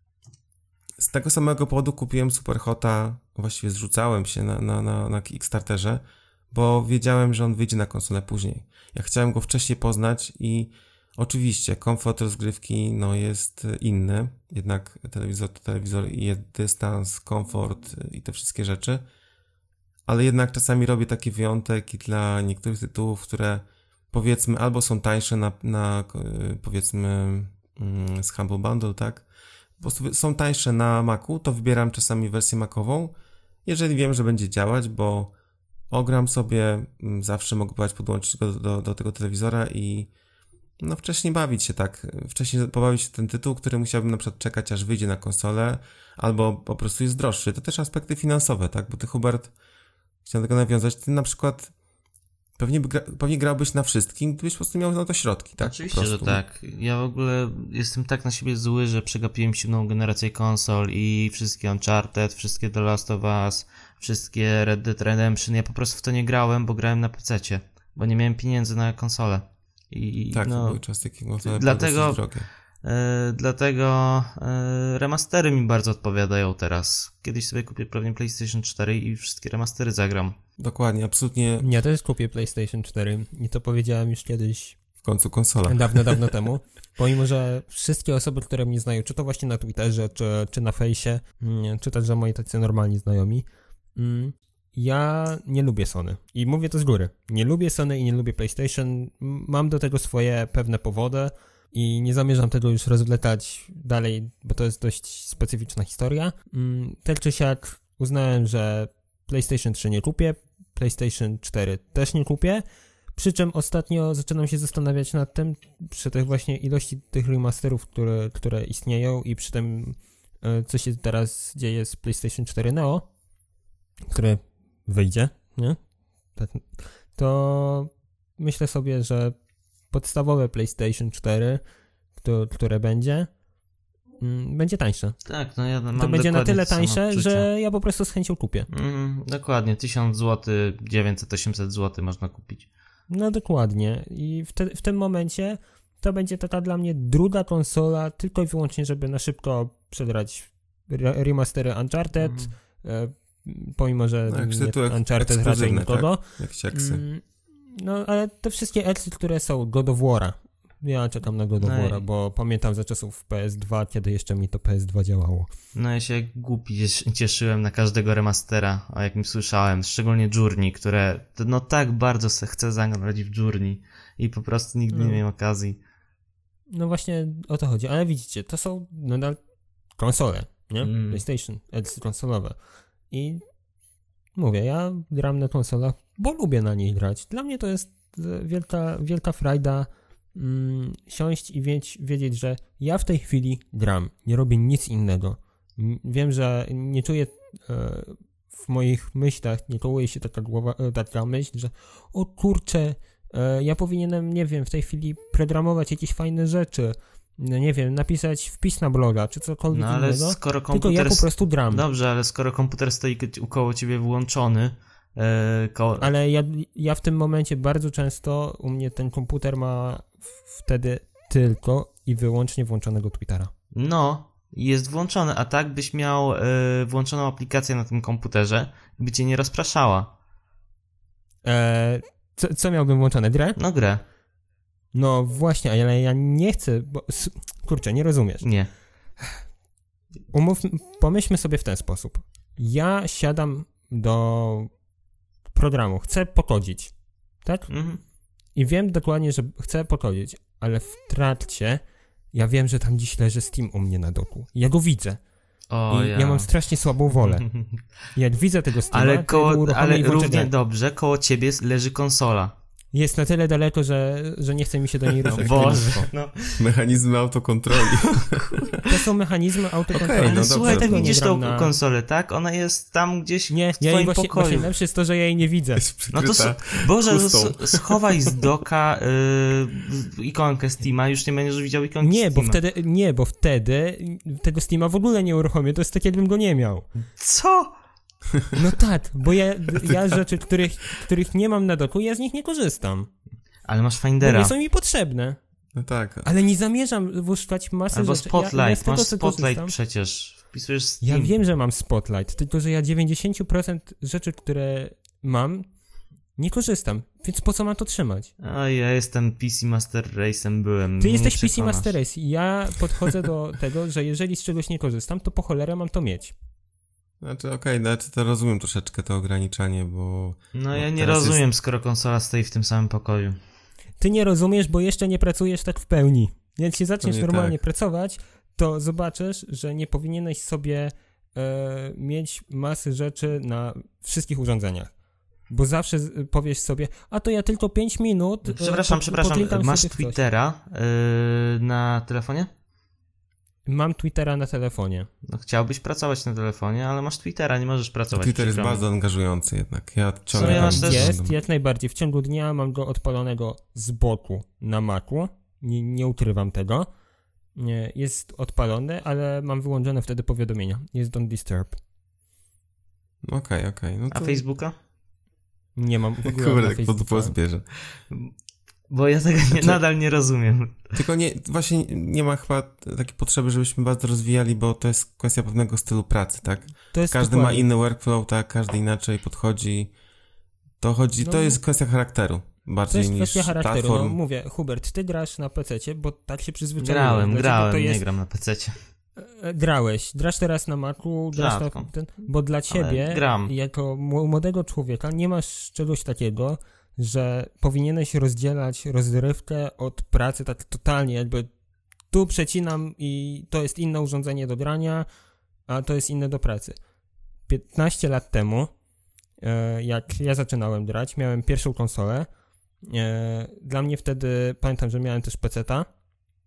[SPEAKER 3] z tego samego powodu kupiłem Superhota, właściwie zrzucałem się na Kickstarterze, bo wiedziałem, że on wyjdzie na konsolę później. Ja chciałem go wcześniej poznać i oczywiście komfort rozgrywki jest inny, jednak telewizor to telewizor i jest dystans, komfort i te wszystkie rzeczy, ale jednak czasami robię taki wyjątek i dla niektórych tytułów, które powiedzmy albo są tańsze na powiedzmy z Humble Bundle, tak? Po prostu są tańsze na Macu, to wybieram czasami wersję Macową, jeżeli wiem, że będzie działać, bo ogram sobie, zawsze mogę podłączyć go do tego telewizora i wcześniej bawić się tak, wcześniej pobawić się ten tytuł, który musiałbym na przykład czekać, aż wyjdzie na konsolę, albo po prostu jest droższy. To też aspekty finansowe, tak, bo ty, Hubert, chciałem do tego nawiązać, ty na przykład pewnie grałbyś na wszystkim, gdybyś po prostu miał na to środki, tak?
[SPEAKER 2] Oczywiście, że tak. Ja w ogóle jestem tak na siebie zły, że przegapiłem 7. generację konsol i wszystkie Uncharted, wszystkie The Last of Us, wszystkie Red Dead Redemption. Ja po prostu w to nie grałem, bo grałem na PC-cie, bo nie miałem pieniędzy na konsolę.
[SPEAKER 3] Tak, to były czasy, kiedy konsole
[SPEAKER 2] dlatego,
[SPEAKER 3] były drogie.
[SPEAKER 2] Dlatego remastery mi bardzo odpowiadają teraz. Kiedyś sobie kupię pewnie PlayStation 4 i wszystkie remastery zagram.
[SPEAKER 3] Dokładnie, absolutnie.
[SPEAKER 1] Ja też kupię PlayStation 4 i to powiedziałem już kiedyś.
[SPEAKER 3] W końcu konsola.
[SPEAKER 1] Dawno temu. Pomimo, że wszystkie osoby, które mnie znają, czy to właśnie na Twitterze, czy na fejsie, czy też, że moi tacy normalni znajomi, ja nie lubię Sony. I mówię to z góry. Nie lubię Sony i nie lubię PlayStation. Mam do tego swoje pewne powody i nie zamierzam tego już rozwlekać dalej, bo to jest dość specyficzna historia. Tak czy siak uznałem, że PlayStation 3 nie kupię, PlayStation 4 też nie kupię, przy czym ostatnio zaczynam się zastanawiać nad tym, przy tych właśnie ilości tych remasterów, które istnieją i przy tym, co się teraz dzieje z PlayStation 4 Neo, które wyjdzie, nie? To myślę sobie, że podstawowe PlayStation 4, które będzie tańsze.
[SPEAKER 2] Tak, no ja mam
[SPEAKER 1] to będzie na tyle
[SPEAKER 2] to samo
[SPEAKER 1] tańsze,
[SPEAKER 2] odczucie.
[SPEAKER 1] że ja po prostu z chęcią kupię.
[SPEAKER 2] Dokładnie, 1000 zł, 900-800 zł można kupić.
[SPEAKER 1] No dokładnie. I w tym momencie to będzie taka dla mnie druga konsola, tylko i wyłącznie, żeby na szybko przedrać remastery Uncharted, pomimo, że Uncharted raczej nikogo.
[SPEAKER 3] Tak? Jak ciaksy.
[SPEAKER 1] No, ale te wszystkie eksy, które są God of War'a. Ja czekam na God of War'a, bo pamiętam za czasów PS2, kiedy jeszcze mi to PS2 działało.
[SPEAKER 2] No ja się jak głupi cieszyłem na każdego remastera, o jakim słyszałem, szczególnie Journey, które no tak bardzo chcę zagrać w Journey i po prostu nigdy nie miałem okazji.
[SPEAKER 1] No właśnie o to chodzi, ale widzicie, to są nadal konsole, nie? PlayStation, eksy konsolowe. I mówię, ja gram na konsolach, bo lubię na niej grać. Dla mnie to jest wielka frajda siąść i wiedzieć, że ja w tej chwili gram, nie robię nic innego. Wiem, że nie czuję w moich myślach, nie kołuje się taka myśl, że o kurczę, ja powinienem, nie wiem, w tej chwili programować jakieś fajne rzeczy, nie wiem, napisać wpis na bloga, czy cokolwiek
[SPEAKER 2] no, ale
[SPEAKER 1] innego,
[SPEAKER 2] skoro
[SPEAKER 1] tylko ja po prostu gram.
[SPEAKER 2] Dobrze, ale skoro komputer stoi koło ciebie włączony,
[SPEAKER 1] ale ja w tym momencie bardzo często u mnie ten komputer ma wtedy tylko i wyłącznie włączonego Twittera.
[SPEAKER 2] No, jest włączony, a tak byś miał włączoną aplikację na tym komputerze, by cię nie rozpraszała.
[SPEAKER 1] Co miałbym włączone? Grę?
[SPEAKER 2] No grę.
[SPEAKER 1] No właśnie, ale ja nie chcę, bo kurczę, nie rozumiesz.
[SPEAKER 2] Nie.
[SPEAKER 1] Pomyślmy sobie w ten sposób. Ja siadam do programu, chcę pokodzić, tak? I wiem dokładnie, że chcę pokodzić, ale w trakcie ja wiem, że tam dziś leży Steam u mnie na doku. Ja go widzę. Ja mam strasznie słabą wolę. Jak widzę tego Steama,
[SPEAKER 2] ale równie dobrze koło ciebie leży konsola.
[SPEAKER 1] Jest na tyle daleko, że nie chce mi się do niej ruszyć.
[SPEAKER 2] No.
[SPEAKER 3] Mechanizmy autokontroli.
[SPEAKER 1] To są mechanizmy autokontroli.
[SPEAKER 2] Okay, no słuchaj, tak widzisz tą konsolę, tak? Ona jest tam gdzieś w twoim pokoju.
[SPEAKER 1] Właśnie lepsze jest to, że ja jej nie widzę.
[SPEAKER 2] No to Boże, schowaj z doka ikonkę Steama, już nie będziesz widział ikonki Steama.
[SPEAKER 1] Bo wtedy tego Steama w ogóle nie uruchomię. To jest tak, jakbym go nie miał.
[SPEAKER 2] Co?
[SPEAKER 1] No tak, bo ja rzeczy, których nie mam na doku, ja z nich nie korzystam.
[SPEAKER 2] Ale masz Findera.
[SPEAKER 1] Bo nie są mi potrzebne.
[SPEAKER 3] No tak.
[SPEAKER 1] Ale nie zamierzam włączać masy
[SPEAKER 2] albo
[SPEAKER 1] rzeczy.
[SPEAKER 2] Spotlight, masz Spotlight przecież. Wpisujesz Steam.
[SPEAKER 1] Ja wiem, że mam Spotlight, tylko że ja 90% rzeczy, które mam, nie korzystam. Więc po co mam to trzymać?
[SPEAKER 2] A ja jestem PC Master Race'em byłem.
[SPEAKER 1] Ty jesteś PC Master Race. Ja podchodzę do tego, że jeżeli z czegoś nie korzystam, to po cholerę mam to mieć.
[SPEAKER 3] Znaczy to rozumiem troszeczkę to ograniczanie, bo...
[SPEAKER 2] No ja nie rozumiem, skoro konsola stoi w tym samym pokoju.
[SPEAKER 1] Ty nie rozumiesz, bo jeszcze nie pracujesz tak w pełni. Jak się zaczniesz normalnie pracować, to zobaczysz, że nie powinieneś sobie mieć masy rzeczy na wszystkich urządzeniach. Bo zawsze powiesz sobie, a to ja tylko 5 minut...
[SPEAKER 2] Przepraszam, masz Twittera na telefonie?
[SPEAKER 1] Mam Twittera na telefonie.
[SPEAKER 2] No chciałbyś pracować na telefonie, ale masz Twittera, nie możesz pracować.
[SPEAKER 3] Twitter jest bardzo angażujący jednak. Ja
[SPEAKER 1] jest jak najbardziej. W ciągu dnia mam go odpalonego z boku na Macu. Nie ukrywam tego. Jest odpalony, ale mam wyłączone wtedy powiadomienia. Jest Don't Disturb.
[SPEAKER 3] Okej. No to...
[SPEAKER 2] A Facebooka?
[SPEAKER 1] Nie mam w ogóle
[SPEAKER 3] Kurde,
[SPEAKER 1] na Facebooka.
[SPEAKER 3] pod zbierze.
[SPEAKER 2] Bo ja tego nadal nie rozumiem.
[SPEAKER 3] Tylko właśnie nie ma chyba takiej potrzeby, żebyśmy bardzo rozwijali, bo to jest kwestia pewnego stylu pracy, tak? Każdy ma inny workflow, tak? Każdy inaczej podchodzi. To jest kwestia charakteru. Bardziej niż
[SPEAKER 1] to jest kwestia charakteru.
[SPEAKER 3] platform.
[SPEAKER 1] No mówię, Hubert, ty grasz na PC-cie, bo tak się przyzwyczaiłem.
[SPEAKER 2] Grałem, nie gram na PC-cie.
[SPEAKER 1] Grasz teraz na Macu, bo dla ciebie, jako młodego człowieka, nie masz czegoś takiego, że powinieneś rozdzielać rozrywkę od pracy tak totalnie, jakby tu przecinam i to jest inne urządzenie do grania, a to jest inne do pracy. 15 lat temu, jak ja zaczynałem grać, miałem pierwszą konsolę. Dla mnie wtedy, pamiętam, że miałem też peceta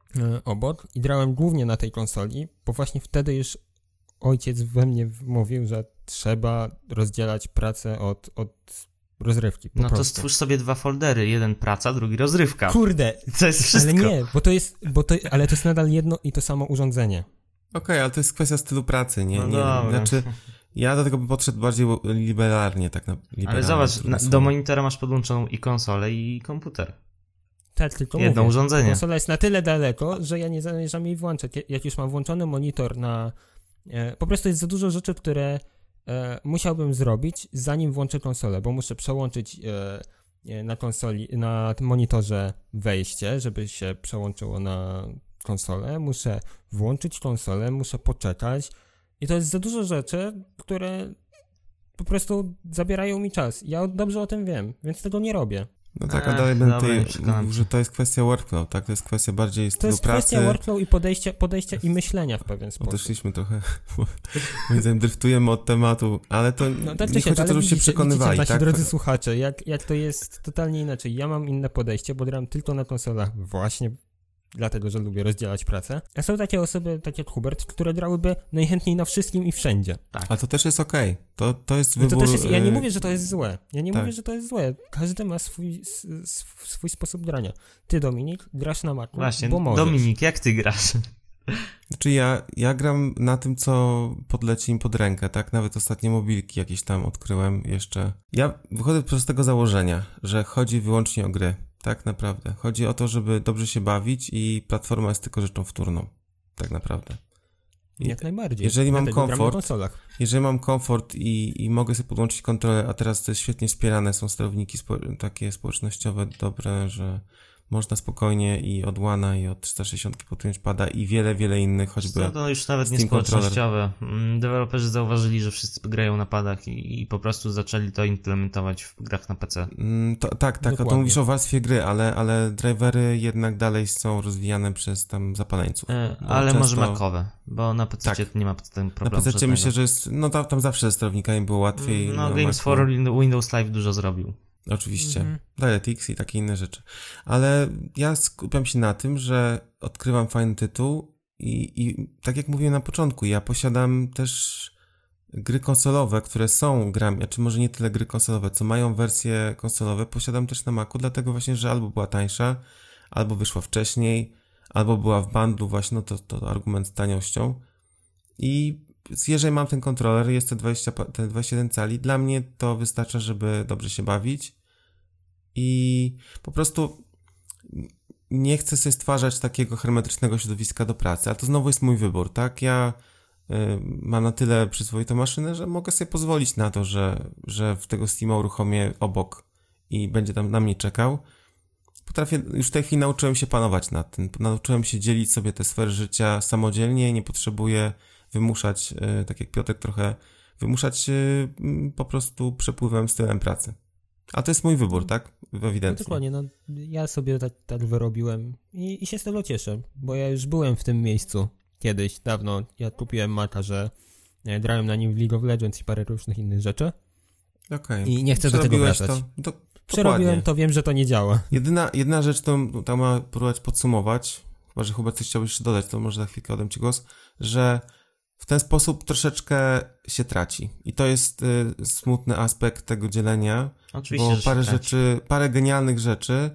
[SPEAKER 1] obok i grałem głównie na tej konsoli, bo właśnie wtedy już ojciec we mnie mówił, że trzeba rozdzielać pracę od rozrywki.
[SPEAKER 2] No
[SPEAKER 1] prostu.
[SPEAKER 2] to stwórz sobie 2 foldery, jeden praca, drugi rozrywka.
[SPEAKER 1] Kurde!
[SPEAKER 2] To jest wszystko.
[SPEAKER 1] Ale nie, ale to jest nadal jedno i to samo urządzenie.
[SPEAKER 3] Okej, ale to jest kwestia stylu pracy, nie?
[SPEAKER 2] No dobra.
[SPEAKER 3] Znaczy, ja do tego bym podszedł bardziej liberalnie, tak naprawdę.
[SPEAKER 2] Ale zobacz, do monitora masz podłączoną i konsolę, i komputer.
[SPEAKER 1] Tak, tylko
[SPEAKER 2] Jedno
[SPEAKER 1] mówię,
[SPEAKER 2] urządzenie.
[SPEAKER 1] konsola jest na tyle daleko, że ja nie zamierzam jej włączać. Jak już mam włączony monitor po prostu jest za dużo rzeczy, które musiałbym zrobić, zanim włączę konsolę, bo muszę przełączyć na konsoli, na tym monitorze wejście, żeby się przełączyło na konsolę, muszę włączyć konsolę, muszę poczekać i to jest za dużo rzeczy, które po prostu zabierają mi czas. Ja dobrze o tym wiem, więc tego nie robię.
[SPEAKER 3] No tak, a dalej będę
[SPEAKER 2] dobra,
[SPEAKER 3] mówił, że to jest kwestia workflow, tak? To jest kwestia bardziej stylu pracy.
[SPEAKER 1] To jest kwestia workflow i podejścia i myślenia w pewien sposób.
[SPEAKER 3] Odeszliśmy trochę, moim zdaniem driftujemy od tematu, ale to nie chodzi o to, żebyście przekonywali,
[SPEAKER 1] nasi
[SPEAKER 3] tak?
[SPEAKER 1] drodzy słuchacze, jak to jest totalnie inaczej. Ja mam inne podejście, bo gram tylko na konsolach właśnie dlatego, że lubię rozdzielać pracę. A są takie osoby, tak jak Hubert, które grałyby najchętniej na wszystkim i wszędzie.
[SPEAKER 3] Tak. A to też jest okej. To jest wybór...
[SPEAKER 1] To też jest, ja nie mówię, że to jest złe.
[SPEAKER 3] Tak.
[SPEAKER 1] Mówię, że to jest złe. Każdy ma swój sposób grania. Ty, Dominik, grasz na Macu,
[SPEAKER 2] Właśnie,
[SPEAKER 1] bo możesz.
[SPEAKER 2] Dominik, jak ty grasz?
[SPEAKER 3] Znaczy ja gram na tym, co podleci mi pod rękę, tak? Nawet ostatnie mobilki jakieś tam odkryłem jeszcze. Ja wychodzę z prostego założenia, że chodzi wyłącznie o gry. Tak naprawdę. Chodzi o to, żeby dobrze się bawić i platforma jest tylko rzeczą wtórną. Tak naprawdę.
[SPEAKER 1] Jak najbardziej.
[SPEAKER 3] Jeżeli mam komfort i mogę sobie podłączyć kontrolę, a teraz to jest świetnie wspierane, są sterowniki takie społecznościowe dobre, że można spokojnie i od One'a i od 360 podpiąć pada i wiele innych, choćby
[SPEAKER 2] to już nawet nie
[SPEAKER 3] Steam
[SPEAKER 2] społecznościowe. Deweloperzy zauważyli, że wszyscy grają na padach i po prostu zaczęli to implementować w grach na PC.
[SPEAKER 3] Tak, a to mówisz o warstwie gry, ale drivery jednak dalej są rozwijane przez tam zapaleńców.
[SPEAKER 2] Ale może macowe, bo na PC tak, nie ma ten problem.
[SPEAKER 3] Na PC myślę, że jest, tam zawsze ze sterownikami było łatwiej.
[SPEAKER 2] Games for Windows Live dużo zrobił.
[SPEAKER 3] Oczywiście. DirectX i takie inne rzeczy. Ale ja skupiam się na tym, że odkrywam fajny tytuł i tak jak mówiłem na początku, ja posiadam też gry konsolowe, które są grami, czy może nie tyle gry konsolowe, co mają wersje konsolowe, posiadam też na Macu, dlatego właśnie, że albo była tańsza, albo wyszła wcześniej, albo była w bundlu właśnie, no to argument z taniością. I jeżeli mam ten kontroler, jest te 21 cali, dla mnie to wystarcza, żeby dobrze się bawić i po prostu nie chcę sobie stwarzać takiego hermetycznego środowiska do pracy, a to znowu jest mój wybór, tak? Ja mam na tyle przyzwoitą maszynę, że mogę sobie pozwolić na to, że w tego Steama uruchomię obok i będzie tam na mnie czekał. Już w tej chwili nauczyłem się panować nad tym, nauczyłem się dzielić sobie te sfery życia samodzielnie, nie potrzebuję wymuszać, tak jak Piotrek trochę, wymuszać po prostu przepływem stylem pracy. A to jest mój wybór, tak? Ewidentnie.
[SPEAKER 1] No dokładnie, ja sobie tak wyrobiłem i się z tego cieszę, bo ja już byłem w tym miejscu kiedyś, dawno. Ja kupiłem Maca, że grałem na nim w League of Legends i parę różnych innych rzeczy.
[SPEAKER 3] Okej.
[SPEAKER 1] I nie chcę do tego wracać. Przerobiłem to, wiem, że to nie działa.
[SPEAKER 3] Jedyna rzecz, którą tam ma próbować podsumować, chyba, że Hubert coś chciałbyś jeszcze dodać, to może za chwilkę oddam ci głos, że w ten sposób troszeczkę się traci. I to jest smutny aspekt tego dzielenia,
[SPEAKER 2] oczywiście,
[SPEAKER 3] bo parę genialnych rzeczy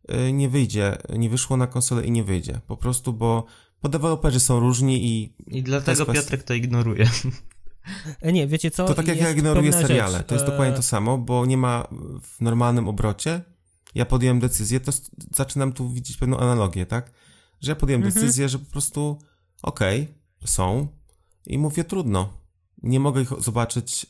[SPEAKER 3] nie wyszło na konsolę i nie wyjdzie. Po prostu, bo deweloperzy są różni
[SPEAKER 2] i dlatego Piotrek to ignoruje.
[SPEAKER 1] Nie, wiecie co?
[SPEAKER 3] To tak jak ja ignoruję seriale. To jest dokładnie to samo, bo nie ma w normalnym obrocie. Ja podjąłem decyzję, to zaczynam tu widzieć pewną analogię, tak? Że ja podjąłem decyzję, że po prostu są i mówię trudno. Nie mogę ich zobaczyć,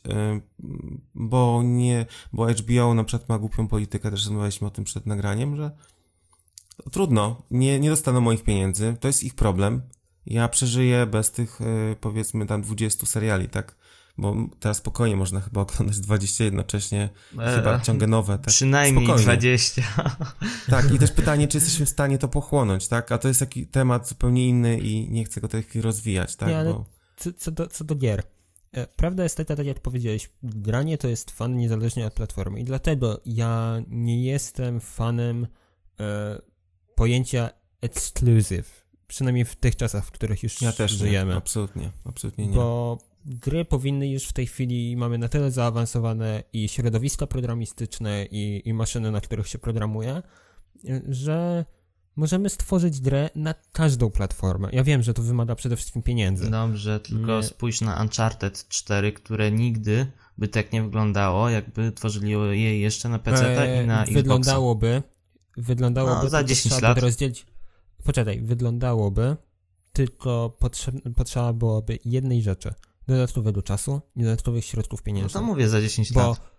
[SPEAKER 3] bo HBO na przykład ma głupią politykę, też rozmawialiśmy o tym przed nagraniem, że trudno, nie dostaną moich pieniędzy, to jest ich problem. Ja przeżyję bez tych, powiedzmy tam 20 seriali, tak? Bo teraz spokojnie można chyba oglądać 20 jednocześnie, chyba ciągle nowe. Tak?
[SPEAKER 2] Przynajmniej spokojnie. 20.
[SPEAKER 3] Tak, i też pytanie, czy jesteśmy w stanie to pochłonąć, tak? A to jest taki temat zupełnie inny i nie chcę go tutaj rozwijać, tak?
[SPEAKER 1] Nie, ale co do gier. Prawda jest taka, tak jak powiedziałeś, granie to jest fan niezależnie od platformy i dlatego ja nie jestem fanem pojęcia exclusive. Przynajmniej w tych czasach, w których już
[SPEAKER 3] Ja też
[SPEAKER 1] żyjemy.
[SPEAKER 3] nie, absolutnie nie.
[SPEAKER 1] Bo gry powinny już w tej chwili, mamy na tyle zaawansowane i środowiska programistyczne i maszyny, na których się programuje, że możemy stworzyć grę na każdą platformę. Ja wiem, że to wymaga przede wszystkim pieniędzy.
[SPEAKER 2] Dobrze, tylko spójrz na Uncharted 4, które nigdy by tak nie wyglądało, jakby tworzyli je jeszcze na PC-ta i na Xboxa.
[SPEAKER 1] Wyglądało
[SPEAKER 2] za 10 lat.
[SPEAKER 1] Wyglądałoby, tylko potrzeba byłoby jednej rzeczy. Dodatkowego czasu i dodatkowych środków pieniężnych.
[SPEAKER 2] No to mówię za 10
[SPEAKER 1] bo,
[SPEAKER 2] lat.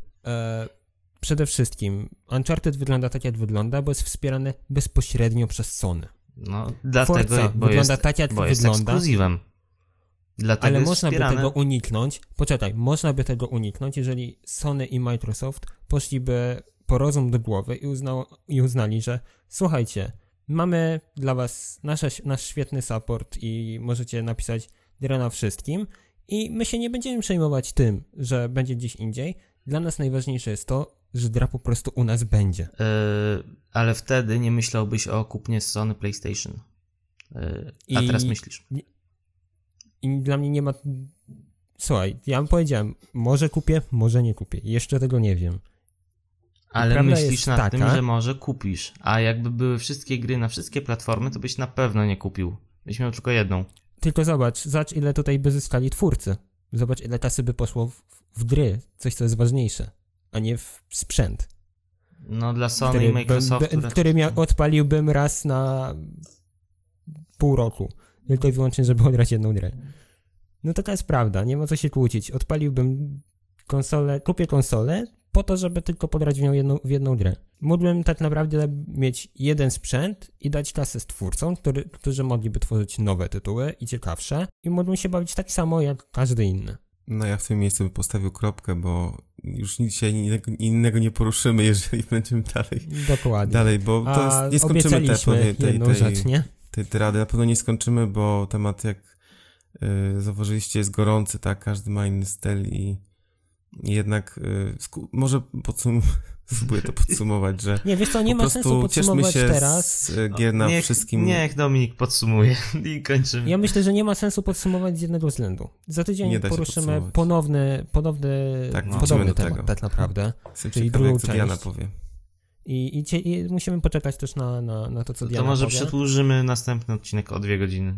[SPEAKER 1] Przede wszystkim Uncharted wygląda tak, jak wygląda, bo jest wspierany bezpośrednio przez Sony.
[SPEAKER 2] No, dlatego,
[SPEAKER 1] Forza
[SPEAKER 2] bo
[SPEAKER 1] wygląda
[SPEAKER 2] jest,
[SPEAKER 1] tak, jak
[SPEAKER 2] bo jest
[SPEAKER 1] wygląda.
[SPEAKER 2] ekskluzywem. Dlatego
[SPEAKER 1] Ale
[SPEAKER 2] jest
[SPEAKER 1] można
[SPEAKER 2] wspierane.
[SPEAKER 1] by tego uniknąć. Można by tego uniknąć, jeżeli Sony i Microsoft poszliby po rozum do głowy i uznali, że słuchajcie, mamy dla was nasz świetny support i możecie napisać grę na wszystkim i my się nie będziemy przejmować tym, że będzie gdzieś indziej. Dla nas najważniejsze jest to, że gra po prostu u nas będzie.
[SPEAKER 2] Ale wtedy nie myślałbyś o kupnie z Sony PlayStation. A teraz myślisz.
[SPEAKER 1] I dla mnie nie ma... Słuchaj, ja wam powiedziałem, może kupię, może nie kupię. Jeszcze tego nie wiem.
[SPEAKER 2] Ale myślisz nad tym, że może kupisz. A jakby były wszystkie gry na wszystkie platformy, to byś na pewno nie kupił. Byś miał tylko jedną.
[SPEAKER 1] Tylko zobacz ile tutaj by zyskali twórcy. Zobacz, ile kasy by poszło w gry. Coś, co jest ważniejsze, a nie w sprzęt.
[SPEAKER 2] No dla Sony i Microsoftu...
[SPEAKER 1] Który odpaliłbym raz na pół roku. Tylko i wyłącznie, żeby odrać jedną grę. No taka jest prawda, nie ma co się kłócić. Odpaliłbym konsolę, kupię konsolę po to, żeby tylko podrać w jedną grę. Mógłbym tak naprawdę mieć jeden sprzęt i dać kasę z twórcom, którzy mogliby tworzyć nowe tytuły i ciekawsze i mógłbym się bawić tak samo jak każdy inny.
[SPEAKER 3] No ja w tym miejscu bym postawił kropkę, bo już dzisiaj innego nie poruszymy, jeżeli będziemy dalej, bo to nie skończymy tej rady. Na pewno nie skończymy, bo temat, jak zauważyliście, jest gorący, tak? Każdy ma inny styl i jednak może spróbuję to podsumować, że
[SPEAKER 1] nie, wiesz co, nie ma sensu podsumować teraz.
[SPEAKER 3] Gier na wszystkim.
[SPEAKER 2] Niech Dominik podsumuje i kończymy.
[SPEAKER 1] Ja myślę, że nie ma sensu podsumować z jednego względu. Za tydzień poruszymy podobny temat tak naprawdę.
[SPEAKER 3] Czyli drugą część. Diana powie.
[SPEAKER 1] I musimy poczekać też na to, co Diana
[SPEAKER 2] powie. To może
[SPEAKER 1] powie.
[SPEAKER 2] przedłużymy następny odcinek o 2 godziny.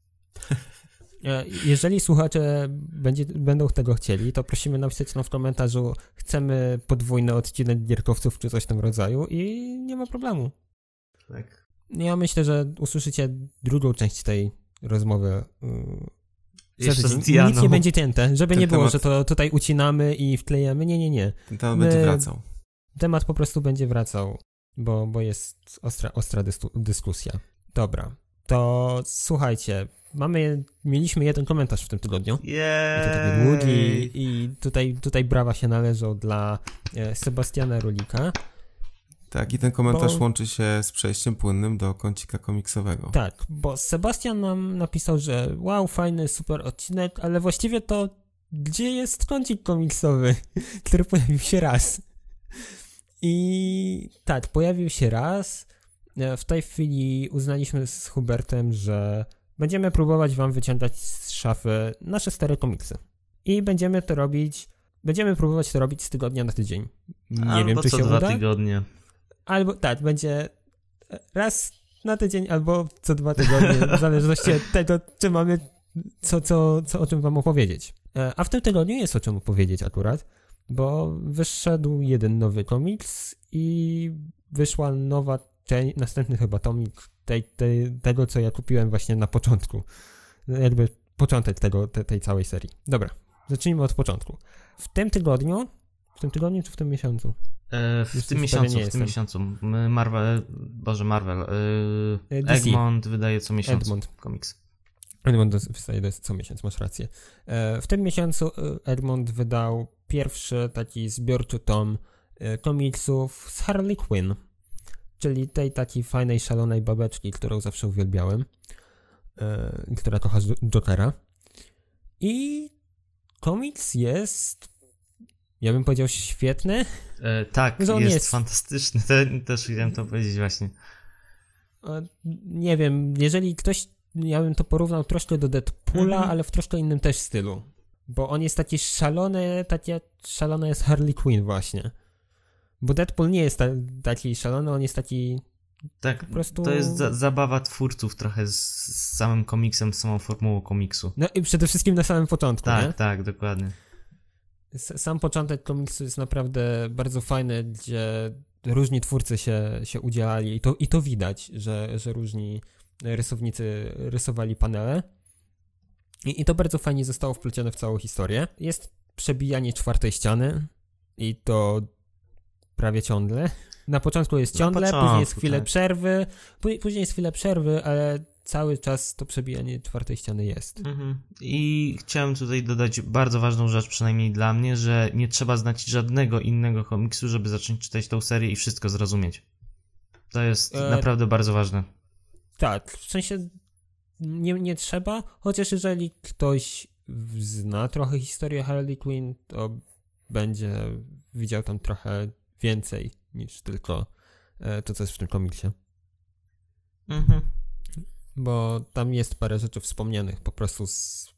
[SPEAKER 1] Jeżeli słuchacze będą tego chcieli, to prosimy napisać nam w komentarzu, chcemy podwójny odcinek gierkowców czy coś w tym rodzaju i nie ma problemu.
[SPEAKER 2] Tak.
[SPEAKER 1] Ja myślę, że usłyszycie drugą część tej rozmowy.
[SPEAKER 2] Jeszcze z Dianą.
[SPEAKER 1] Nic nie będzie cięte, żeby nie było, że to tutaj ucinamy i wklejamy. Nie.
[SPEAKER 3] Ten temat będzie wracał.
[SPEAKER 1] Temat po prostu będzie wracał, bo jest ostra dyskusja. Dobra, to słuchajcie, mieliśmy jeden komentarz w tym tygodniu.
[SPEAKER 2] Jej!
[SPEAKER 1] To taki długi i tutaj brawa się należą dla Sebastiana Rulika.
[SPEAKER 3] Tak, i ten komentarz łączy się z przejściem płynnym do kącika komiksowego.
[SPEAKER 1] Tak, bo Sebastian nam napisał, że wow, fajny, super odcinek, ale właściwie to gdzie jest kącik komiksowy, który pojawił się raz? I tak, pojawił się raz. W tej chwili uznaliśmy z Hubertem, że będziemy próbować wam wyciągać z szafy nasze stare komiksy. I będziemy próbować to robić z tygodnia na tydzień. Nie wiem, czy się uda.
[SPEAKER 2] Albo co 2 tygodnie.
[SPEAKER 1] Albo tak, będzie raz na tydzień, albo co 2 tygodnie, w zależności od tego, czy mamy o czym wam opowiedzieć. A w tym tygodniu jest o czym opowiedzieć akurat, bo wyszedł jeden nowy komiks i wyszła nowa następny chyba tomik tego, co ja kupiłem właśnie na początku. Jakby początek tej całej serii. Dobra, zacznijmy od początku. W tym tygodniu czy w tym miesiącu?
[SPEAKER 2] W tym miesiącu. Marvel. Egmont wydaje co miesiąc komiks.
[SPEAKER 1] Egmont wydaje co miesiąc, masz rację. W tym miesiącu Egmont wydał pierwszy taki zbiorczy tom komiksów z Harley Quinn, czyli tej takiej fajnej, szalonej babeczki, którą zawsze uwielbiałem, która kocha Jokera. I komiks jest, ja bym powiedział, świetny.
[SPEAKER 2] Tak, jest fantastyczny. Też chciałem to powiedzieć właśnie.
[SPEAKER 1] Nie wiem, jeżeli ktoś, ja bym to porównał troszkę do Deadpoola, ale w troszkę innym też stylu. Bo on jest taki szalony, takie szalona jest Harley Quinn właśnie. Bo Deadpool nie jest taki szalony, on jest taki
[SPEAKER 2] Tak,
[SPEAKER 1] po prostu...
[SPEAKER 2] to jest zabawa twórców trochę z samym komiksem, z samą formułą komiksu.
[SPEAKER 1] No i przede wszystkim na samym początku,
[SPEAKER 2] Tak,
[SPEAKER 1] nie?
[SPEAKER 2] tak, dokładnie.
[SPEAKER 1] Sam początek komiksu jest naprawdę bardzo fajny, gdzie różni twórcy się udzielali i to widać, że różni rysownicy rysowali panele. I to bardzo fajnie zostało wplecione w całą historię. Jest przebijanie czwartej ściany i to prawie ciągle. Na początku jest ciągle, później jest chwilę przerwy, później jest chwilę przerwy, ale cały czas to przebijanie czwartej ściany jest.
[SPEAKER 2] I chciałem tutaj dodać bardzo ważną rzecz, przynajmniej dla mnie, że nie trzeba znać żadnego innego komiksu, żeby zacząć czytać tą serię i wszystko zrozumieć. To jest naprawdę bardzo ważne.
[SPEAKER 1] Tak, w sensie nie trzeba, chociaż jeżeli ktoś zna trochę historię Harley Quinn, to będzie widział tam trochę więcej niż tylko to, co jest w tym komiksie. Bo tam jest parę rzeczy wspomnianych po prostu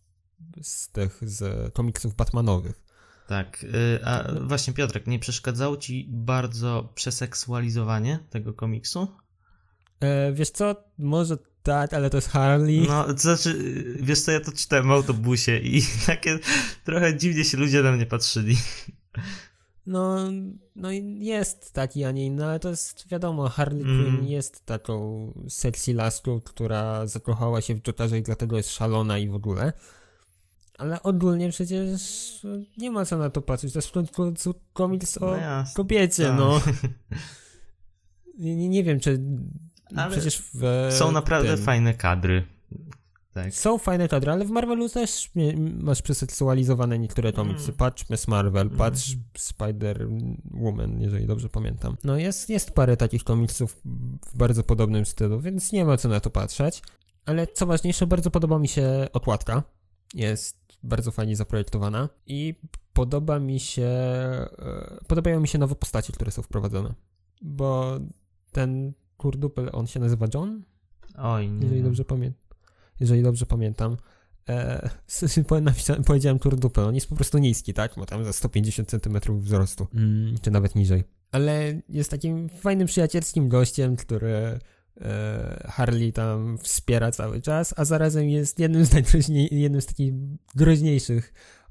[SPEAKER 1] z komiksów Batmanowych.
[SPEAKER 2] Tak, a właśnie Piotrek, nie przeszkadzało ci bardzo przeseksualizowanie tego komiksu?
[SPEAKER 1] Wiesz co, może tak, ale to jest Harley.
[SPEAKER 2] No, to znaczy, wiesz co, ja to czytałem w autobusie i takie trochę dziwnie się ludzie na mnie patrzyli.
[SPEAKER 1] No jest taki, a nie inny, ale to jest, wiadomo, Harley Quinn jest taką sexy laską, która zakochała się w Jokerze i dlatego jest szalona i w ogóle. Ale ogólnie przecież nie ma co na to patrzeć, to jest w końcu komiks o kobiecie, tak. No. Nie wiem, czy...
[SPEAKER 2] Ale
[SPEAKER 1] przecież
[SPEAKER 2] są naprawdę fajne kadry. Tak.
[SPEAKER 1] Są fajne kadry, ale w Marvelu też masz przeseksualizowane niektóre komiksy. Patrz Miss Marvel, patrz Spider-Woman, jeżeli dobrze pamiętam. No jest parę takich komiksów w bardzo podobnym stylu, więc nie ma co na to patrzeć. Ale co ważniejsze, bardzo podoba mi się okładka. Jest bardzo fajnie zaprojektowana i podobają mi się nowe postacie, które są wprowadzone. Bo ten kurdupel, on się nazywa John?
[SPEAKER 2] Oj, nie.
[SPEAKER 1] Jeżeli dobrze pamiętam. Powiedziałem kurdupel, on jest po prostu niski, tak? Ma tam za 150 cm wzrostu. Czy nawet niżej. Ale jest takim fajnym, przyjacielskim gościem, który Harley tam wspiera cały czas, a zarazem jest jednym z takich groźniejszych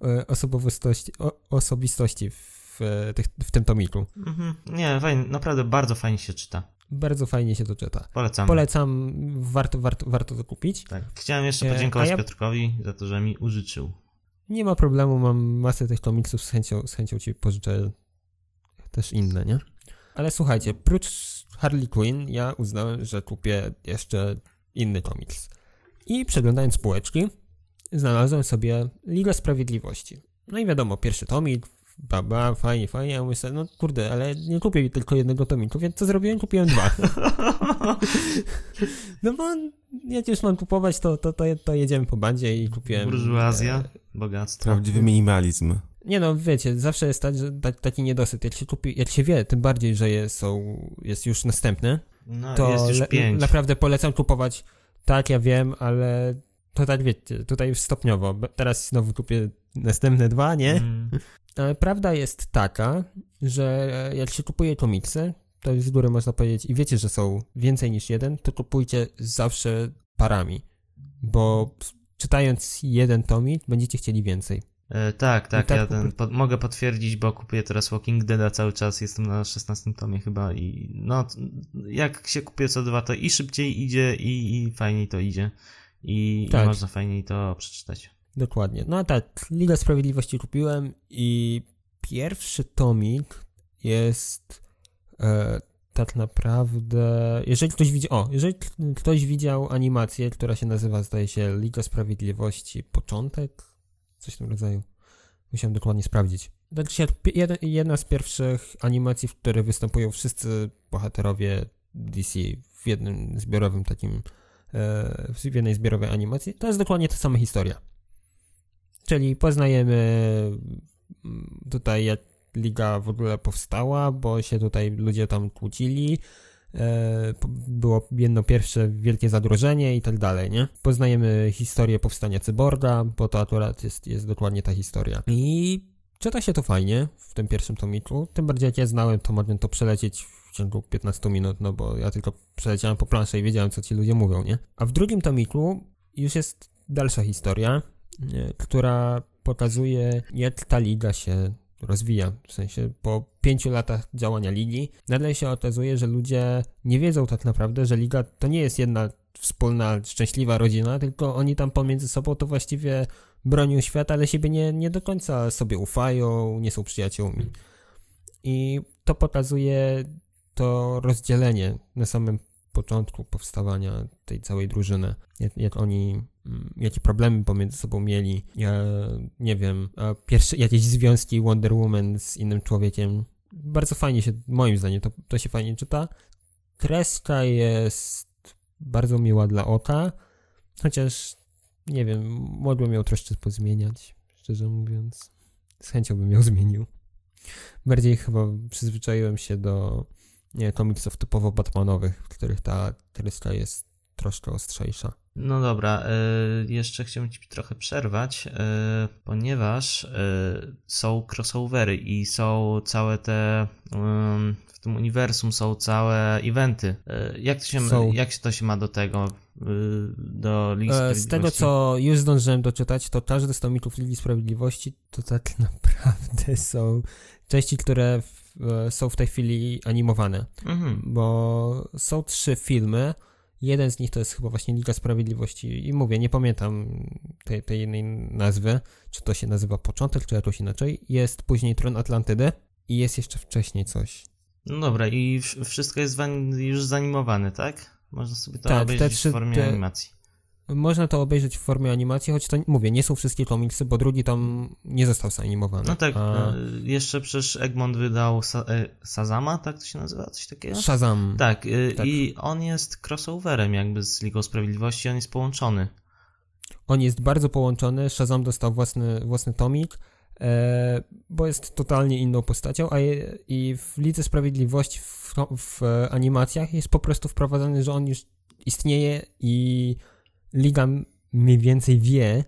[SPEAKER 1] osobistości w tym tomiku.
[SPEAKER 2] Nie, fajnie, naprawdę bardzo fajnie się czyta.
[SPEAKER 1] Bardzo fajnie się to czyta.
[SPEAKER 2] Polecam,
[SPEAKER 1] warto to kupić.
[SPEAKER 2] Tak. Chciałem jeszcze podziękować Piotrkowi za to, że mi użyczył.
[SPEAKER 1] Nie ma problemu, mam masę tych komiksów, z chęcią ci pożyczę też inne, nie? Ale słuchajcie, prócz Harley Quinn ja uznałem, że kupię jeszcze inny komiks. I przeglądając półeczki, znalazłem sobie Ligę Sprawiedliwości. No i wiadomo, pierwszy tomik, fajnie, ja mówię sobie, no kurde, ale nie kupię tylko jednego tomiku, więc co zrobiłem? Kupiłem 2. No bo jak już mam kupować, to jedziemy po bandzie i kupiłem...
[SPEAKER 2] Burżuazja, bogactwo.
[SPEAKER 3] Prawdziwy minimalizm.
[SPEAKER 1] Nie no, wiecie, zawsze jest tak, że taki niedosyt. Jak się wie, tym bardziej, że jest już następny, to
[SPEAKER 2] jest już 5.
[SPEAKER 1] Naprawdę polecam kupować. Tak, ja wiem, ale to tak wiecie, tutaj stopniowo. Teraz znowu kupię następne 2, nie? Ale prawda jest taka, że jak się kupuje komiksy, to z góry można powiedzieć i wiecie, że są więcej niż jeden, to kupujcie zawsze parami, bo czytając jeden tomik będziecie chcieli więcej.
[SPEAKER 2] Tak, ja mogę potwierdzić, bo kupuję teraz Walking Deada cały czas, jestem na 16 tomie chyba i no, jak się kupuje co 2, to i szybciej idzie i fajniej to idzie i można fajniej to przeczytać. Dokładnie.
[SPEAKER 1] No tak, Liga Sprawiedliwości kupiłem i pierwszy tomik jest tak naprawdę, jeżeli ktoś widział animację, która się nazywa, zdaje się, Liga Sprawiedliwości Początek, coś w tym rodzaju. Musiałem dokładnie sprawdzić. Znaczy, jedna z pierwszych animacji, w której występują wszyscy bohaterowie DC w jednym zbiorowym takim, w jednej zbiorowej animacji, to jest dokładnie ta sama historia. Czyli poznajemy tutaj, jak Liga w ogóle powstała, bo się tutaj ludzie tam kłócili, było jedno pierwsze wielkie zagrożenie i tak dalej, nie? Poznajemy historię powstania cyborga, bo to akurat jest dokładnie ta historia. I czyta się to fajnie w tym pierwszym tomiku, tym bardziej jak ja znałem, to mogłem to przelecieć w ciągu 15 minut, no bo ja tylko przeleciałem po planszy i wiedziałem, co ci ludzie mówią, nie? A w drugim tomiku już jest dalsza historia, która pokazuje, jak ta liga się rozwija. W sensie po 5 latach działania ligi nagle się okazuje, że ludzie nie wiedzą tak naprawdę, że liga to nie jest jedna wspólna, szczęśliwa rodzina, tylko oni tam pomiędzy sobą to właściwie bronią świata, ale siebie nie do końca sobie ufają, nie są przyjaciółmi. I to pokazuje to rozdzielenie na samym początku powstawania tej całej drużyny, jak oni, jakie problemy pomiędzy sobą mieli, nie wiem, pierwsze jakieś związki Wonder Woman z innym człowiekiem. Bardzo fajnie się, moim zdaniem, to się fajnie czyta. Kreska jest bardzo miła dla oka, chociaż, nie wiem, mogłem ją troszkę pozmieniać, szczerze mówiąc. Z chęcią bym ją zmienił. Bardziej chyba przyzwyczaiłem się do komiksów typowo Batmanowych, w których ta kreska jest troszkę ostrzejsza.
[SPEAKER 2] No dobra, jeszcze chciałbym ci trochę przerwać, ponieważ są crossovery i są całe te, w tym uniwersum są całe eventy. Jak to się ma do tego, do Ligi Sprawiedliwości?
[SPEAKER 1] Z tego, co już zdążyłem doczytać, to każdy z tomików Ligi Sprawiedliwości to tak naprawdę są części, które są w tej chwili animowane, bo są 3 filmy. Jeden z nich to jest chyba właśnie Liga Sprawiedliwości i mówię, nie pamiętam tej jednej nazwy, czy to się nazywa Początek, czy jakoś inaczej. Jest później Tron Atlantydy i jest jeszcze wcześniej coś.
[SPEAKER 2] No dobra, i wszystko jest już zanimowane, tak? Można sobie to obejrzeć w formie animacji.
[SPEAKER 1] Można to obejrzeć w formie animacji, choć to, mówię, nie są wszystkie komiksy, bo drugi tam nie został zanimowany.
[SPEAKER 2] No tak, jeszcze przecież Egmont wydał Shazama, tak to się nazywa? Coś takiego?
[SPEAKER 1] Shazam.
[SPEAKER 2] Tak, i on jest crossoverem jakby z Ligą Sprawiedliwości, on jest połączony.
[SPEAKER 1] On jest bardzo połączony, Shazam dostał własny tomik, bo jest totalnie inną postacią, i w Lidze Sprawiedliwości w animacjach jest po prostu wprowadzony, że on już istnieje i Liga mniej więcej wie,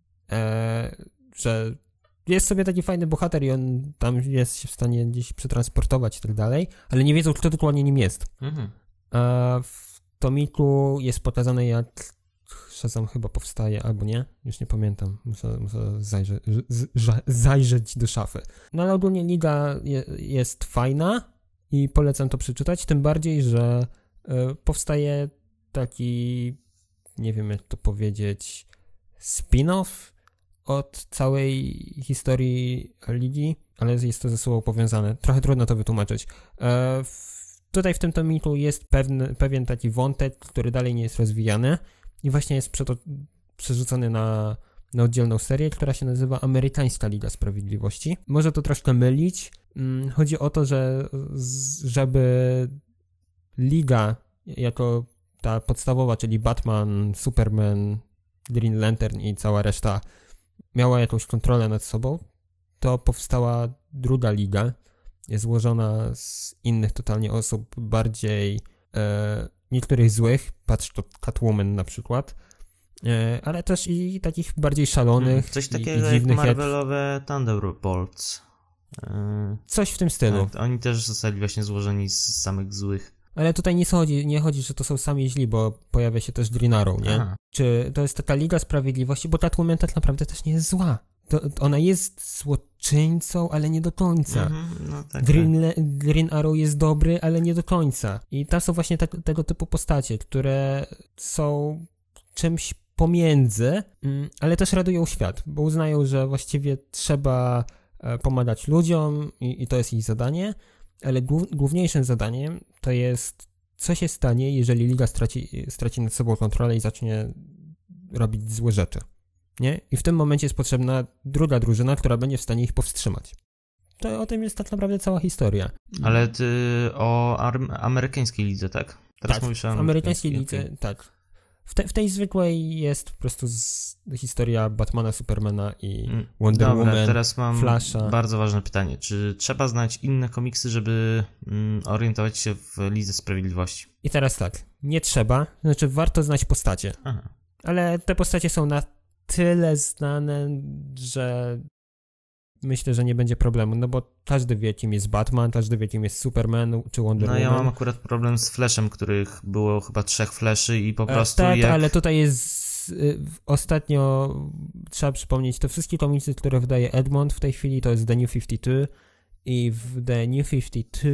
[SPEAKER 1] że jest sobie taki fajny bohater i on tam jest się w stanie gdzieś przetransportować i tak dalej, ale nie wiedzą, kto dokładnie nim jest. A w tomiku jest pokazane, jak Shazam chyba powstaje, albo nie, już nie pamiętam, muszę zajrzeć do szafy. No ale ogólnie Liga jest fajna i polecam to przeczytać, tym bardziej, że powstaje taki, nie wiem jak to powiedzieć, spin-off od całej historii Ligi, ale jest to ze sobą powiązane. Trochę trudno to wytłumaczyć. Tutaj w tym tomiku jest pewien taki wątek, który dalej nie jest rozwijany i właśnie jest przerzucony na oddzielną serię, która się nazywa Amerykańska Liga Sprawiedliwości. Może to troszkę mylić. Chodzi o to, że żeby Liga jako ta podstawowa, czyli Batman, Superman, Green Lantern i cała reszta miała jakąś kontrolę nad sobą, to powstała druga liga. Jest złożona z innych totalnie osób, bardziej niektórych złych, patrz to Catwoman na przykład, ale też i takich bardziej szalonych.
[SPEAKER 2] Coś takiego jak Marvelowe Thunderbolts.
[SPEAKER 1] Coś w tym stylu.
[SPEAKER 2] Tak, oni też zostali właśnie złożeni z samych złych.
[SPEAKER 1] Ale tutaj nie chodzi, że to są sami źli, bo pojawia się też Green Arrow, nie? Aha. Czy to jest taka Liga Sprawiedliwości, bo Catwoman tak naprawdę też nie jest zła. Ona jest złoczyńcą, ale nie do końca.
[SPEAKER 2] No tak,
[SPEAKER 1] Green Arrow jest dobry, ale nie do końca. I tam są właśnie tego typu postacie, które są czymś pomiędzy, ale też radują świat, bo uznają, że właściwie trzeba pomagać ludziom i to jest ich zadanie, ale główniejszym zadaniem to jest, co się stanie, jeżeli Liga straci nad sobą kontrolę i zacznie robić złe rzeczy. Nie? I w tym momencie jest potrzebna druga drużyna, która będzie w stanie ich powstrzymać. To o tym jest tak naprawdę cała historia.
[SPEAKER 2] Ale ty o amerykańskiej lidze, tak? Teraz
[SPEAKER 1] tak,
[SPEAKER 2] mówisz o
[SPEAKER 1] amerykańskiej lidze, okay. Tak. W tej zwykłej jest po prostu historia Batmana, Supermana i Wonder Woman,
[SPEAKER 2] teraz mam
[SPEAKER 1] Flasha.
[SPEAKER 2] bardzo ważne pytanie. Czy trzeba znać inne komiksy, żeby orientować się w Lidze Sprawiedliwości?
[SPEAKER 1] I teraz tak, nie trzeba, znaczy warto znać postacie.
[SPEAKER 2] Aha.
[SPEAKER 1] Ale te postacie są na tyle znane, że myślę, że nie będzie problemu, no bo każdy wie, kim jest Batman, każdy wie, kim jest Superman czy Wonder Woman.
[SPEAKER 2] No ja mam akurat problem z Flashem, których było chyba 3 Flaszy i po prostu
[SPEAKER 1] tak,
[SPEAKER 2] jak...
[SPEAKER 1] ale tutaj jest ostatnio, trzeba przypomnieć, te wszystkie komiksy, które wydaje Egmont w tej chwili, to jest The New 52 i w The New 52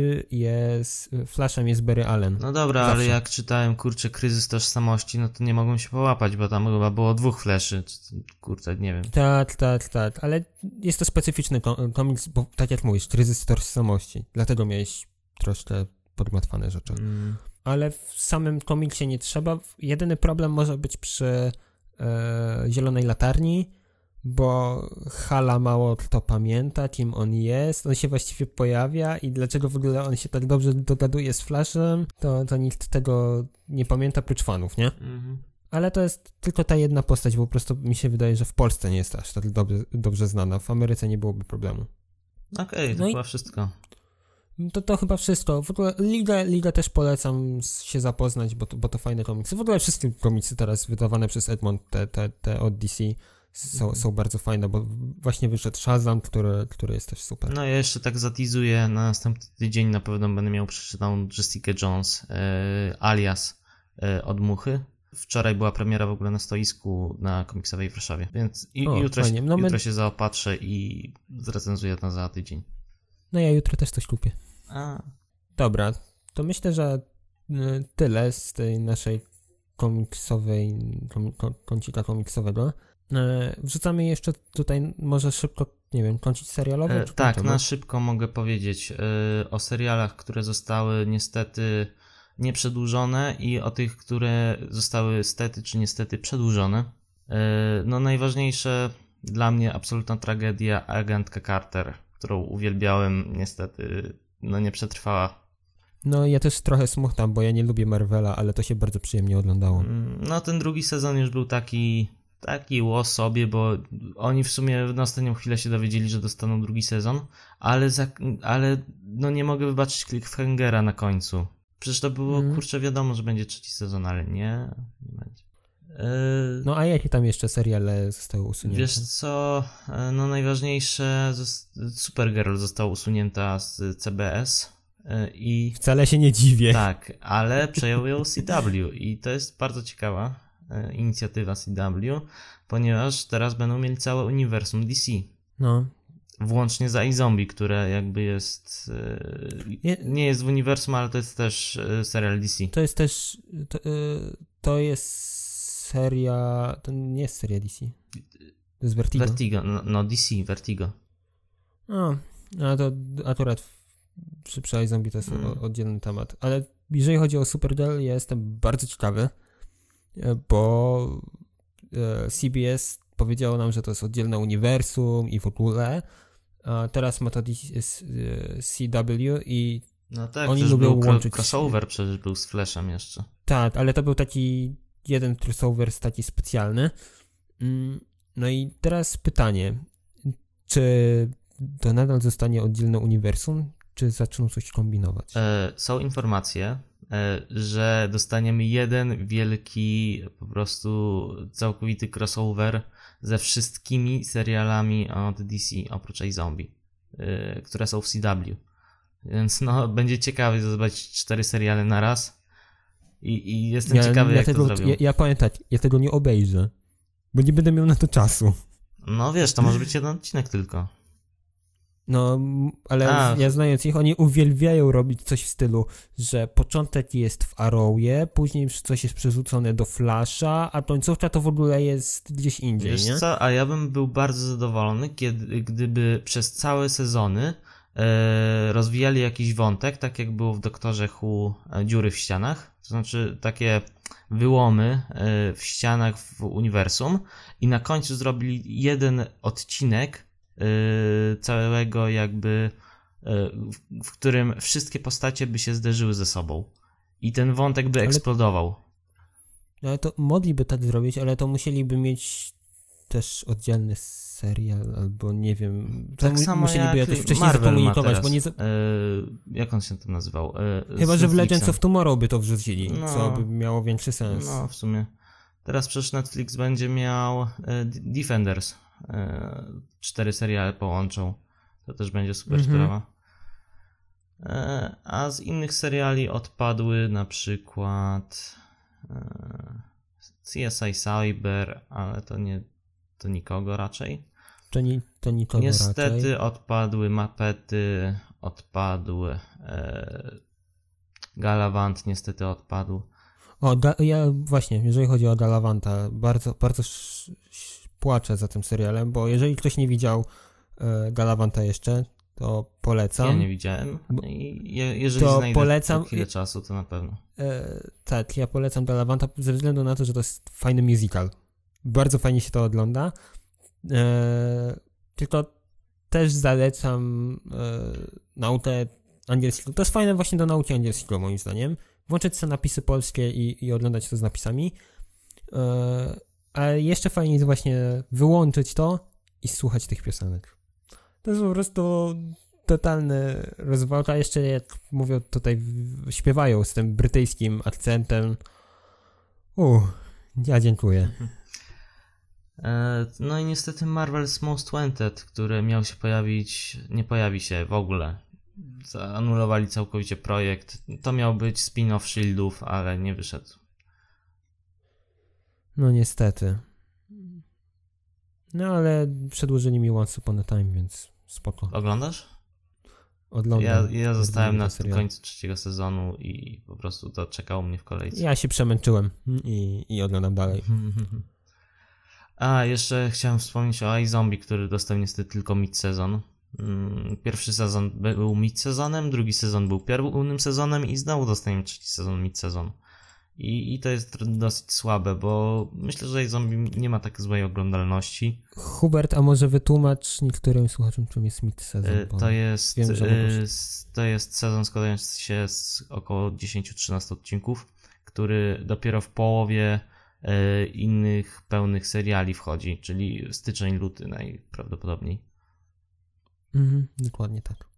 [SPEAKER 1] Flashem jest Barry Allen.
[SPEAKER 2] No dobra,
[SPEAKER 1] Zawsze.
[SPEAKER 2] ale jak czytałem, Kryzys Tożsamości, no to nie mogłem się połapać, bo tam chyba było 2 Flaszy, kurczę, nie wiem.
[SPEAKER 1] Tak, ale jest to specyficzny komiks, bo tak jak mówisz, Kryzys Tożsamości, dlatego miałeś troszkę podmatwane rzeczy. Ale w samym komiksie nie trzeba. Jedyny problem może być przy Zielonej Latarni, bo Hala mało kto pamięta, kim on jest, on się właściwie pojawia i dlaczego w ogóle on się tak dobrze dogaduje z Flashem, to nikt tego nie pamięta prócz fanów, nie? Ale to jest tylko ta jedna postać, bo po prostu mi się wydaje, że w Polsce nie jest aż tak dobrze znana, w Ameryce nie byłoby problemu.
[SPEAKER 2] Okej, to chyba wszystko.
[SPEAKER 1] To chyba wszystko. W ogóle Ligę też polecam się zapoznać, bo to fajne komiksy. W ogóle wszystkie komiksy teraz wydawane przez Egmont, te od DC są bardzo fajne, bo właśnie wyszedł Shazam, który jest też super.
[SPEAKER 2] No ja jeszcze tak zatizuję, na następny tydzień na pewno będę miał przeczytaną Jessica Jones, alias od Muchy. Wczoraj była premiera w ogóle na stoisku na komiksowej w Warszawie, więc jutro się zaopatrzę i zrecenzuję to za tydzień.
[SPEAKER 1] No ja jutro też coś kupię. Dobra, to myślę, że tyle z tej naszej komiksowej, kącika komiksowego. Wrzucamy jeszcze tutaj może szybko, nie wiem, kącik serialowy?
[SPEAKER 2] Tak, na szybko mogę powiedzieć o serialach, które zostały niestety nieprzedłużone i o tych, które zostały stety czy niestety przedłużone. No najważniejsze dla mnie absolutna tragedia Agentka Carter, którą uwielbiałem, niestety nie przetrwała. No
[SPEAKER 1] ja też trochę smucham, bo ja nie lubię Marvela, ale to się bardzo przyjemnie oglądało.
[SPEAKER 2] No ten drugi sezon już był taki sobie, bo oni w sumie na ostatnią chwilę się dowiedzieli, że dostaną drugi sezon, ale nie mogę wybaczyć cliffhangera na końcu. Przecież to było, wiadomo, że będzie trzeci sezon, ale nie będzie.
[SPEAKER 1] No a jakie tam jeszcze seriale zostały usunięte?
[SPEAKER 2] Wiesz co, najważniejsze, Supergirl została usunięta z CBS i...
[SPEAKER 1] Wcale się nie dziwię.
[SPEAKER 2] Tak, ale przejął ją CW i to jest bardzo ciekawa inicjatywa CW, ponieważ teraz będą mieli całe uniwersum DC.
[SPEAKER 1] No.
[SPEAKER 2] Włącznie z iZombie, które jakby jest... nie jest w uniwersum, ale to jest też serial DC.
[SPEAKER 1] To jest też... To jest seria... To nie jest seria DC. To jest Vertigo.
[SPEAKER 2] DC, Vertigo.
[SPEAKER 1] A to akurat przy iZombie to jest oddzielny temat. Ale jeżeli chodzi o Supergirl, ja jestem bardzo ciekawy, bo CBS powiedziało nam, że to jest oddzielne uniwersum i w ogóle. A teraz ma to CW i
[SPEAKER 2] no tak,
[SPEAKER 1] oni lubią łączyć...
[SPEAKER 2] crossover przecież był z Flashem jeszcze.
[SPEAKER 1] Tak, ale to był taki jeden crossover taki specjalny. No i teraz pytanie, czy to nadal zostanie oddzielne uniwersum, czy zaczną coś kombinować?
[SPEAKER 2] Są informacje, że dostaniemy jeden wielki, po prostu całkowity crossover ze wszystkimi serialami od DC, oprócz iZombie, które są w CW. Więc będzie ciekawe zobaczyć 4 seriale na raz i jestem ciekawy, jak to zrobią.
[SPEAKER 1] Ja powiem tak, ja tego nie obejrzę, bo nie będę miał na to czasu.
[SPEAKER 2] No wiesz, to może być jeden odcinek tylko.
[SPEAKER 1] No, ale ja znając ich, oni uwielbiają robić coś w stylu, że początek jest w Arrowie, później coś jest przerzucone do Flasha, a końcówka to w ogóle jest gdzieś indziej,
[SPEAKER 2] wiesz
[SPEAKER 1] nie?
[SPEAKER 2] Co? A ja bym był bardzo zadowolony, gdyby przez całe sezony rozwijali jakiś wątek, tak jak było w Doktorze Who dziury w ścianach, to znaczy takie wyłomy w ścianach w uniwersum i na końcu zrobili jeden odcinek całego jakby, w którym wszystkie postacie by się zderzyły ze sobą i ten wątek by eksplodował.
[SPEAKER 1] Ale to mogliby tak zrobić, ale to musieliby mieć też oddzielny serial, albo nie wiem.
[SPEAKER 2] Tak samo
[SPEAKER 1] musieliby
[SPEAKER 2] jak
[SPEAKER 1] jakoś wcześniej
[SPEAKER 2] Marvel
[SPEAKER 1] zakomunikować,
[SPEAKER 2] ma
[SPEAKER 1] bo nie...
[SPEAKER 2] jak on się tam nazywał?
[SPEAKER 1] Chyba, że w
[SPEAKER 2] Netflixem.
[SPEAKER 1] Legends of Tomorrow by to wrzucili,
[SPEAKER 2] No.
[SPEAKER 1] co by miało większy sens.
[SPEAKER 2] No, w sumie. Teraz przecież Netflix będzie miał Defenders. 4 seriale połączą. To też będzie super sprawa. A z innych seriali odpadły na przykład CSI Cyber, ale to nikogo raczej.
[SPEAKER 1] To nikogo
[SPEAKER 2] Niestety
[SPEAKER 1] raczej.
[SPEAKER 2] odpadły Muppety, odpadł Galavant, niestety odpadł.
[SPEAKER 1] Ja właśnie, jeżeli chodzi o Galavanta, bardzo, bardzo płaczę za tym serialem, bo jeżeli ktoś nie widział Galavanta jeszcze, to polecam.
[SPEAKER 2] Ja nie widziałem. Jeżeli
[SPEAKER 1] to
[SPEAKER 2] znajdę
[SPEAKER 1] polecam
[SPEAKER 2] chwilę czasu, to na pewno.
[SPEAKER 1] Tak, ja polecam Galavanta ze względu na to, że to jest fajny musical. Bardzo fajnie się to ogląda. Tylko też zalecam naukę angielskiego. To jest fajne właśnie do nauki angielskiego, moim zdaniem. Włączyć sobie napisy polskie i oglądać to z napisami. Ale jeszcze fajniej jest właśnie wyłączyć to i słuchać tych piosenek. To jest po prostu totalny rozwałka. A jeszcze jak mówią tutaj, śpiewają z tym brytyjskim akcentem. Ja dziękuję.
[SPEAKER 2] No i niestety Marvel's Most Wanted, który miał się pojawić, nie pojawi się w ogóle. Zanulowali całkowicie projekt. To miał być spin-off Shieldów, ale nie wyszedł.
[SPEAKER 1] No niestety. No ale przedłużyli mi Once Upon a Time, więc spoko.
[SPEAKER 2] Oglądasz?
[SPEAKER 1] Oglądam.
[SPEAKER 2] Ja zostałem na końcu 3. sezonu i po prostu to czekało mnie w kolejce.
[SPEAKER 1] Ja się przemęczyłem i oglądam dalej.
[SPEAKER 2] A, jeszcze chciałem wspomnieć o iZombie, który dostał niestety tylko mid-sezon. Pierwszy sezon był mid-sezonem, drugi sezon był pełnym sezonem i znowu dostajemy 3. sezon mid-sezon. I to jest dosyć słabe, bo myślę, że iZombie nie ma tak złej oglądalności.
[SPEAKER 1] Hubert, a może wytłumacz niektórym słuchaczom, czym jest mid-sezon?
[SPEAKER 2] To jest sezon składający się z około 10-13 odcinków, który dopiero w połowie innych pełnych seriali wchodzi, czyli styczeń, luty najprawdopodobniej.
[SPEAKER 1] Dokładnie tak.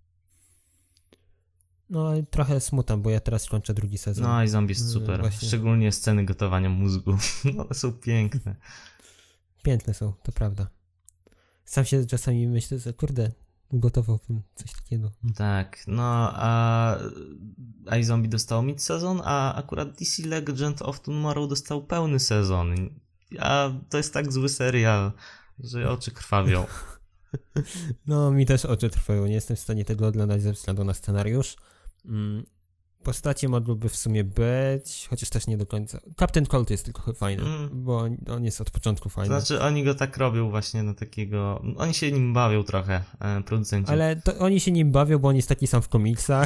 [SPEAKER 1] No i trochę smutno, bo ja teraz kończę drugi sezon.
[SPEAKER 2] No i Zombie jest super. Właśnie. Szczególnie sceny gotowania mózgu. One są piękne.
[SPEAKER 1] Piękne są, to prawda. Sam się czasami myślę, że kurde, ugotowałbym coś takiego.
[SPEAKER 2] Tak, no a iZombie dostało mid-sezon, a akurat DC Legend of Tomorrow dostał pełny sezon. A to jest tak zły serial, że oczy krwawią.
[SPEAKER 1] No, mi też oczy trwają. Nie jestem w stanie tego oglądać ze względu na scenariusz. Postacie mogłyby w sumie być, chociaż też nie do końca. Captain Cold jest tylko fajny, bo on jest od początku fajny.
[SPEAKER 2] To znaczy oni go tak robią właśnie na takiego... Oni się nim bawią trochę, producenci.
[SPEAKER 1] Ale to oni się nim bawią, bo on jest taki sam w komiksach.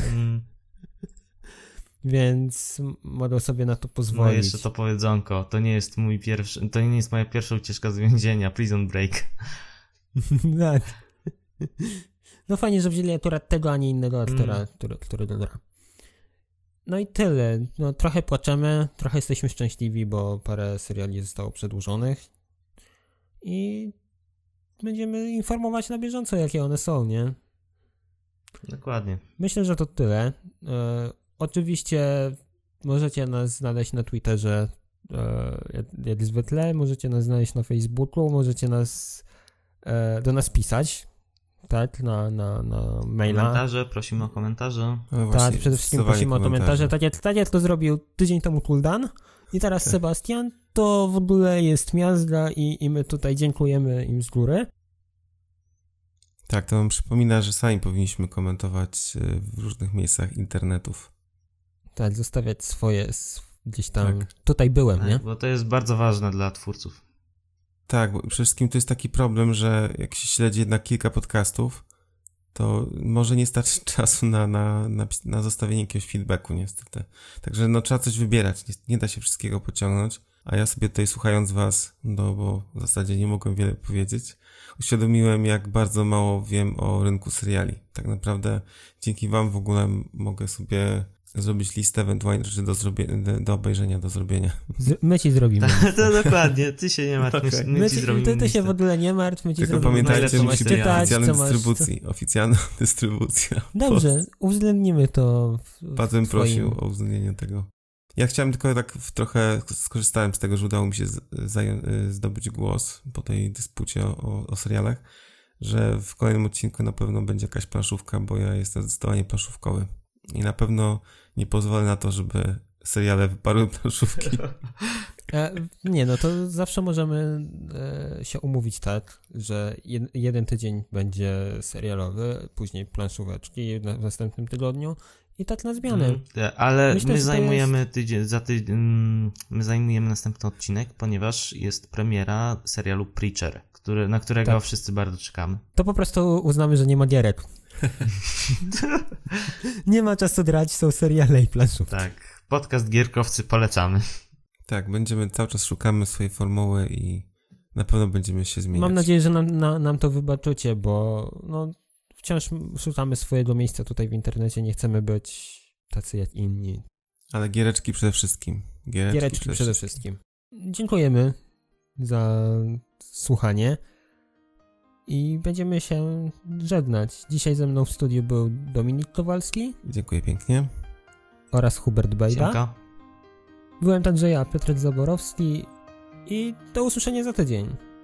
[SPEAKER 1] Więc mogą sobie na to pozwolić.
[SPEAKER 2] No jeszcze to powiedzonko. To nie jest moja pierwsza ucieczka z więzienia. Prison Break.
[SPEAKER 1] Tak. No fajnie, że wzięli akurat tego, a nie innego aktora, który to gra. No i tyle. No trochę płaczemy, trochę jesteśmy szczęśliwi, bo parę seriali zostało przedłużonych. I będziemy informować na bieżąco, jakie one są, nie?
[SPEAKER 2] Dokładnie.
[SPEAKER 1] Myślę, że to tyle. Oczywiście możecie nas znaleźć na Twitterze, jak zwykle. Możecie nas znaleźć na Facebooku, możecie do nas pisać, tak, na maila.
[SPEAKER 2] Komentarze, prosimy o komentarze.
[SPEAKER 3] No
[SPEAKER 1] tak, przede wszystkim prosimy o komentarze. Tak jak to zrobił tydzień temu Kuldan i teraz tak. Sebastian, to w ogóle jest miazga i my tutaj dziękujemy im z góry.
[SPEAKER 3] Tak, to nam przypomina, że sami powinniśmy komentować w różnych miejscach internetów.
[SPEAKER 1] Tak, zostawiać swoje gdzieś tam. Tak. Tutaj byłem,
[SPEAKER 2] tak,
[SPEAKER 1] nie?
[SPEAKER 2] Bo to jest bardzo ważne dla twórców.
[SPEAKER 3] Tak, bo przede wszystkim to jest taki problem, że jak się śledzi jednak kilka podcastów, to może nie starczy czasu na zostawienie jakiegoś feedbacku niestety. Także no trzeba coś wybierać, nie da się wszystkiego pociągnąć. A ja sobie tutaj słuchając was, no bo w zasadzie nie mogłem wiele powiedzieć, uświadomiłem, jak bardzo mało wiem o rynku seriali. Tak naprawdę dzięki wam w ogóle mogę sobie zrobić listę ewentualnie rzeczy do obejrzenia, do zrobienia.
[SPEAKER 1] My ci zrobimy.
[SPEAKER 2] To dokładnie, ty się nie martw,
[SPEAKER 3] Okay.
[SPEAKER 2] my ci zrobimy
[SPEAKER 1] Ty się w ogóle nie martw, my ci
[SPEAKER 3] Tylko
[SPEAKER 1] zrobimy.
[SPEAKER 3] pamiętajcie, musi być
[SPEAKER 1] czytać,
[SPEAKER 3] oficjalna dystrybucja.
[SPEAKER 1] Dobrze, uwzględnimy to
[SPEAKER 3] Bardzo bym prosił o uwzględnienie tego. Ja chciałem tylko tak trochę, skorzystałem z tego, że udało mi się zdobyć głos po tej dyspucie o serialach, że w kolejnym odcinku na pewno będzie jakaś planszówka, bo ja jestem zdecydowanie planszówkowy. I na pewno nie pozwolę na to, żeby seriale wyparły planszówki.
[SPEAKER 1] Nie, no to zawsze możemy się umówić tak, że jeden tydzień będzie serialowy, później planszóweczki w następnym tygodniu i tak na zmianę.
[SPEAKER 2] Ale
[SPEAKER 1] myślę,
[SPEAKER 2] my zajmujemy my zajmujemy następny odcinek, ponieważ jest premiera serialu Preacher, na którego wszyscy bardzo czekamy.
[SPEAKER 1] To po prostu uznamy, że nie ma gierek. Nie ma czasu grać, są seriale i planszówki.
[SPEAKER 2] Tak, podcast Gierkowcy polecamy.
[SPEAKER 3] Tak, cały czas szukamy swojej formuły i na pewno będziemy się zmieniać.
[SPEAKER 1] Mam nadzieję, że nam to wybaczycie, bo wciąż szukamy swojego miejsca tutaj w internecie, nie chcemy być tacy jak inni.
[SPEAKER 3] Ale giereczki przede wszystkim.
[SPEAKER 1] Giereczki przede wszystkim. Dziękujemy za słuchanie i będziemy się żegnać. Dzisiaj ze mną w studiu był Dominik Kowalski.
[SPEAKER 3] Dziękuję pięknie.
[SPEAKER 1] Oraz Hubert Bejda.
[SPEAKER 2] Siemka.
[SPEAKER 1] Byłem także ja, Piotrek Zaborowski i do usłyszenia za tydzień.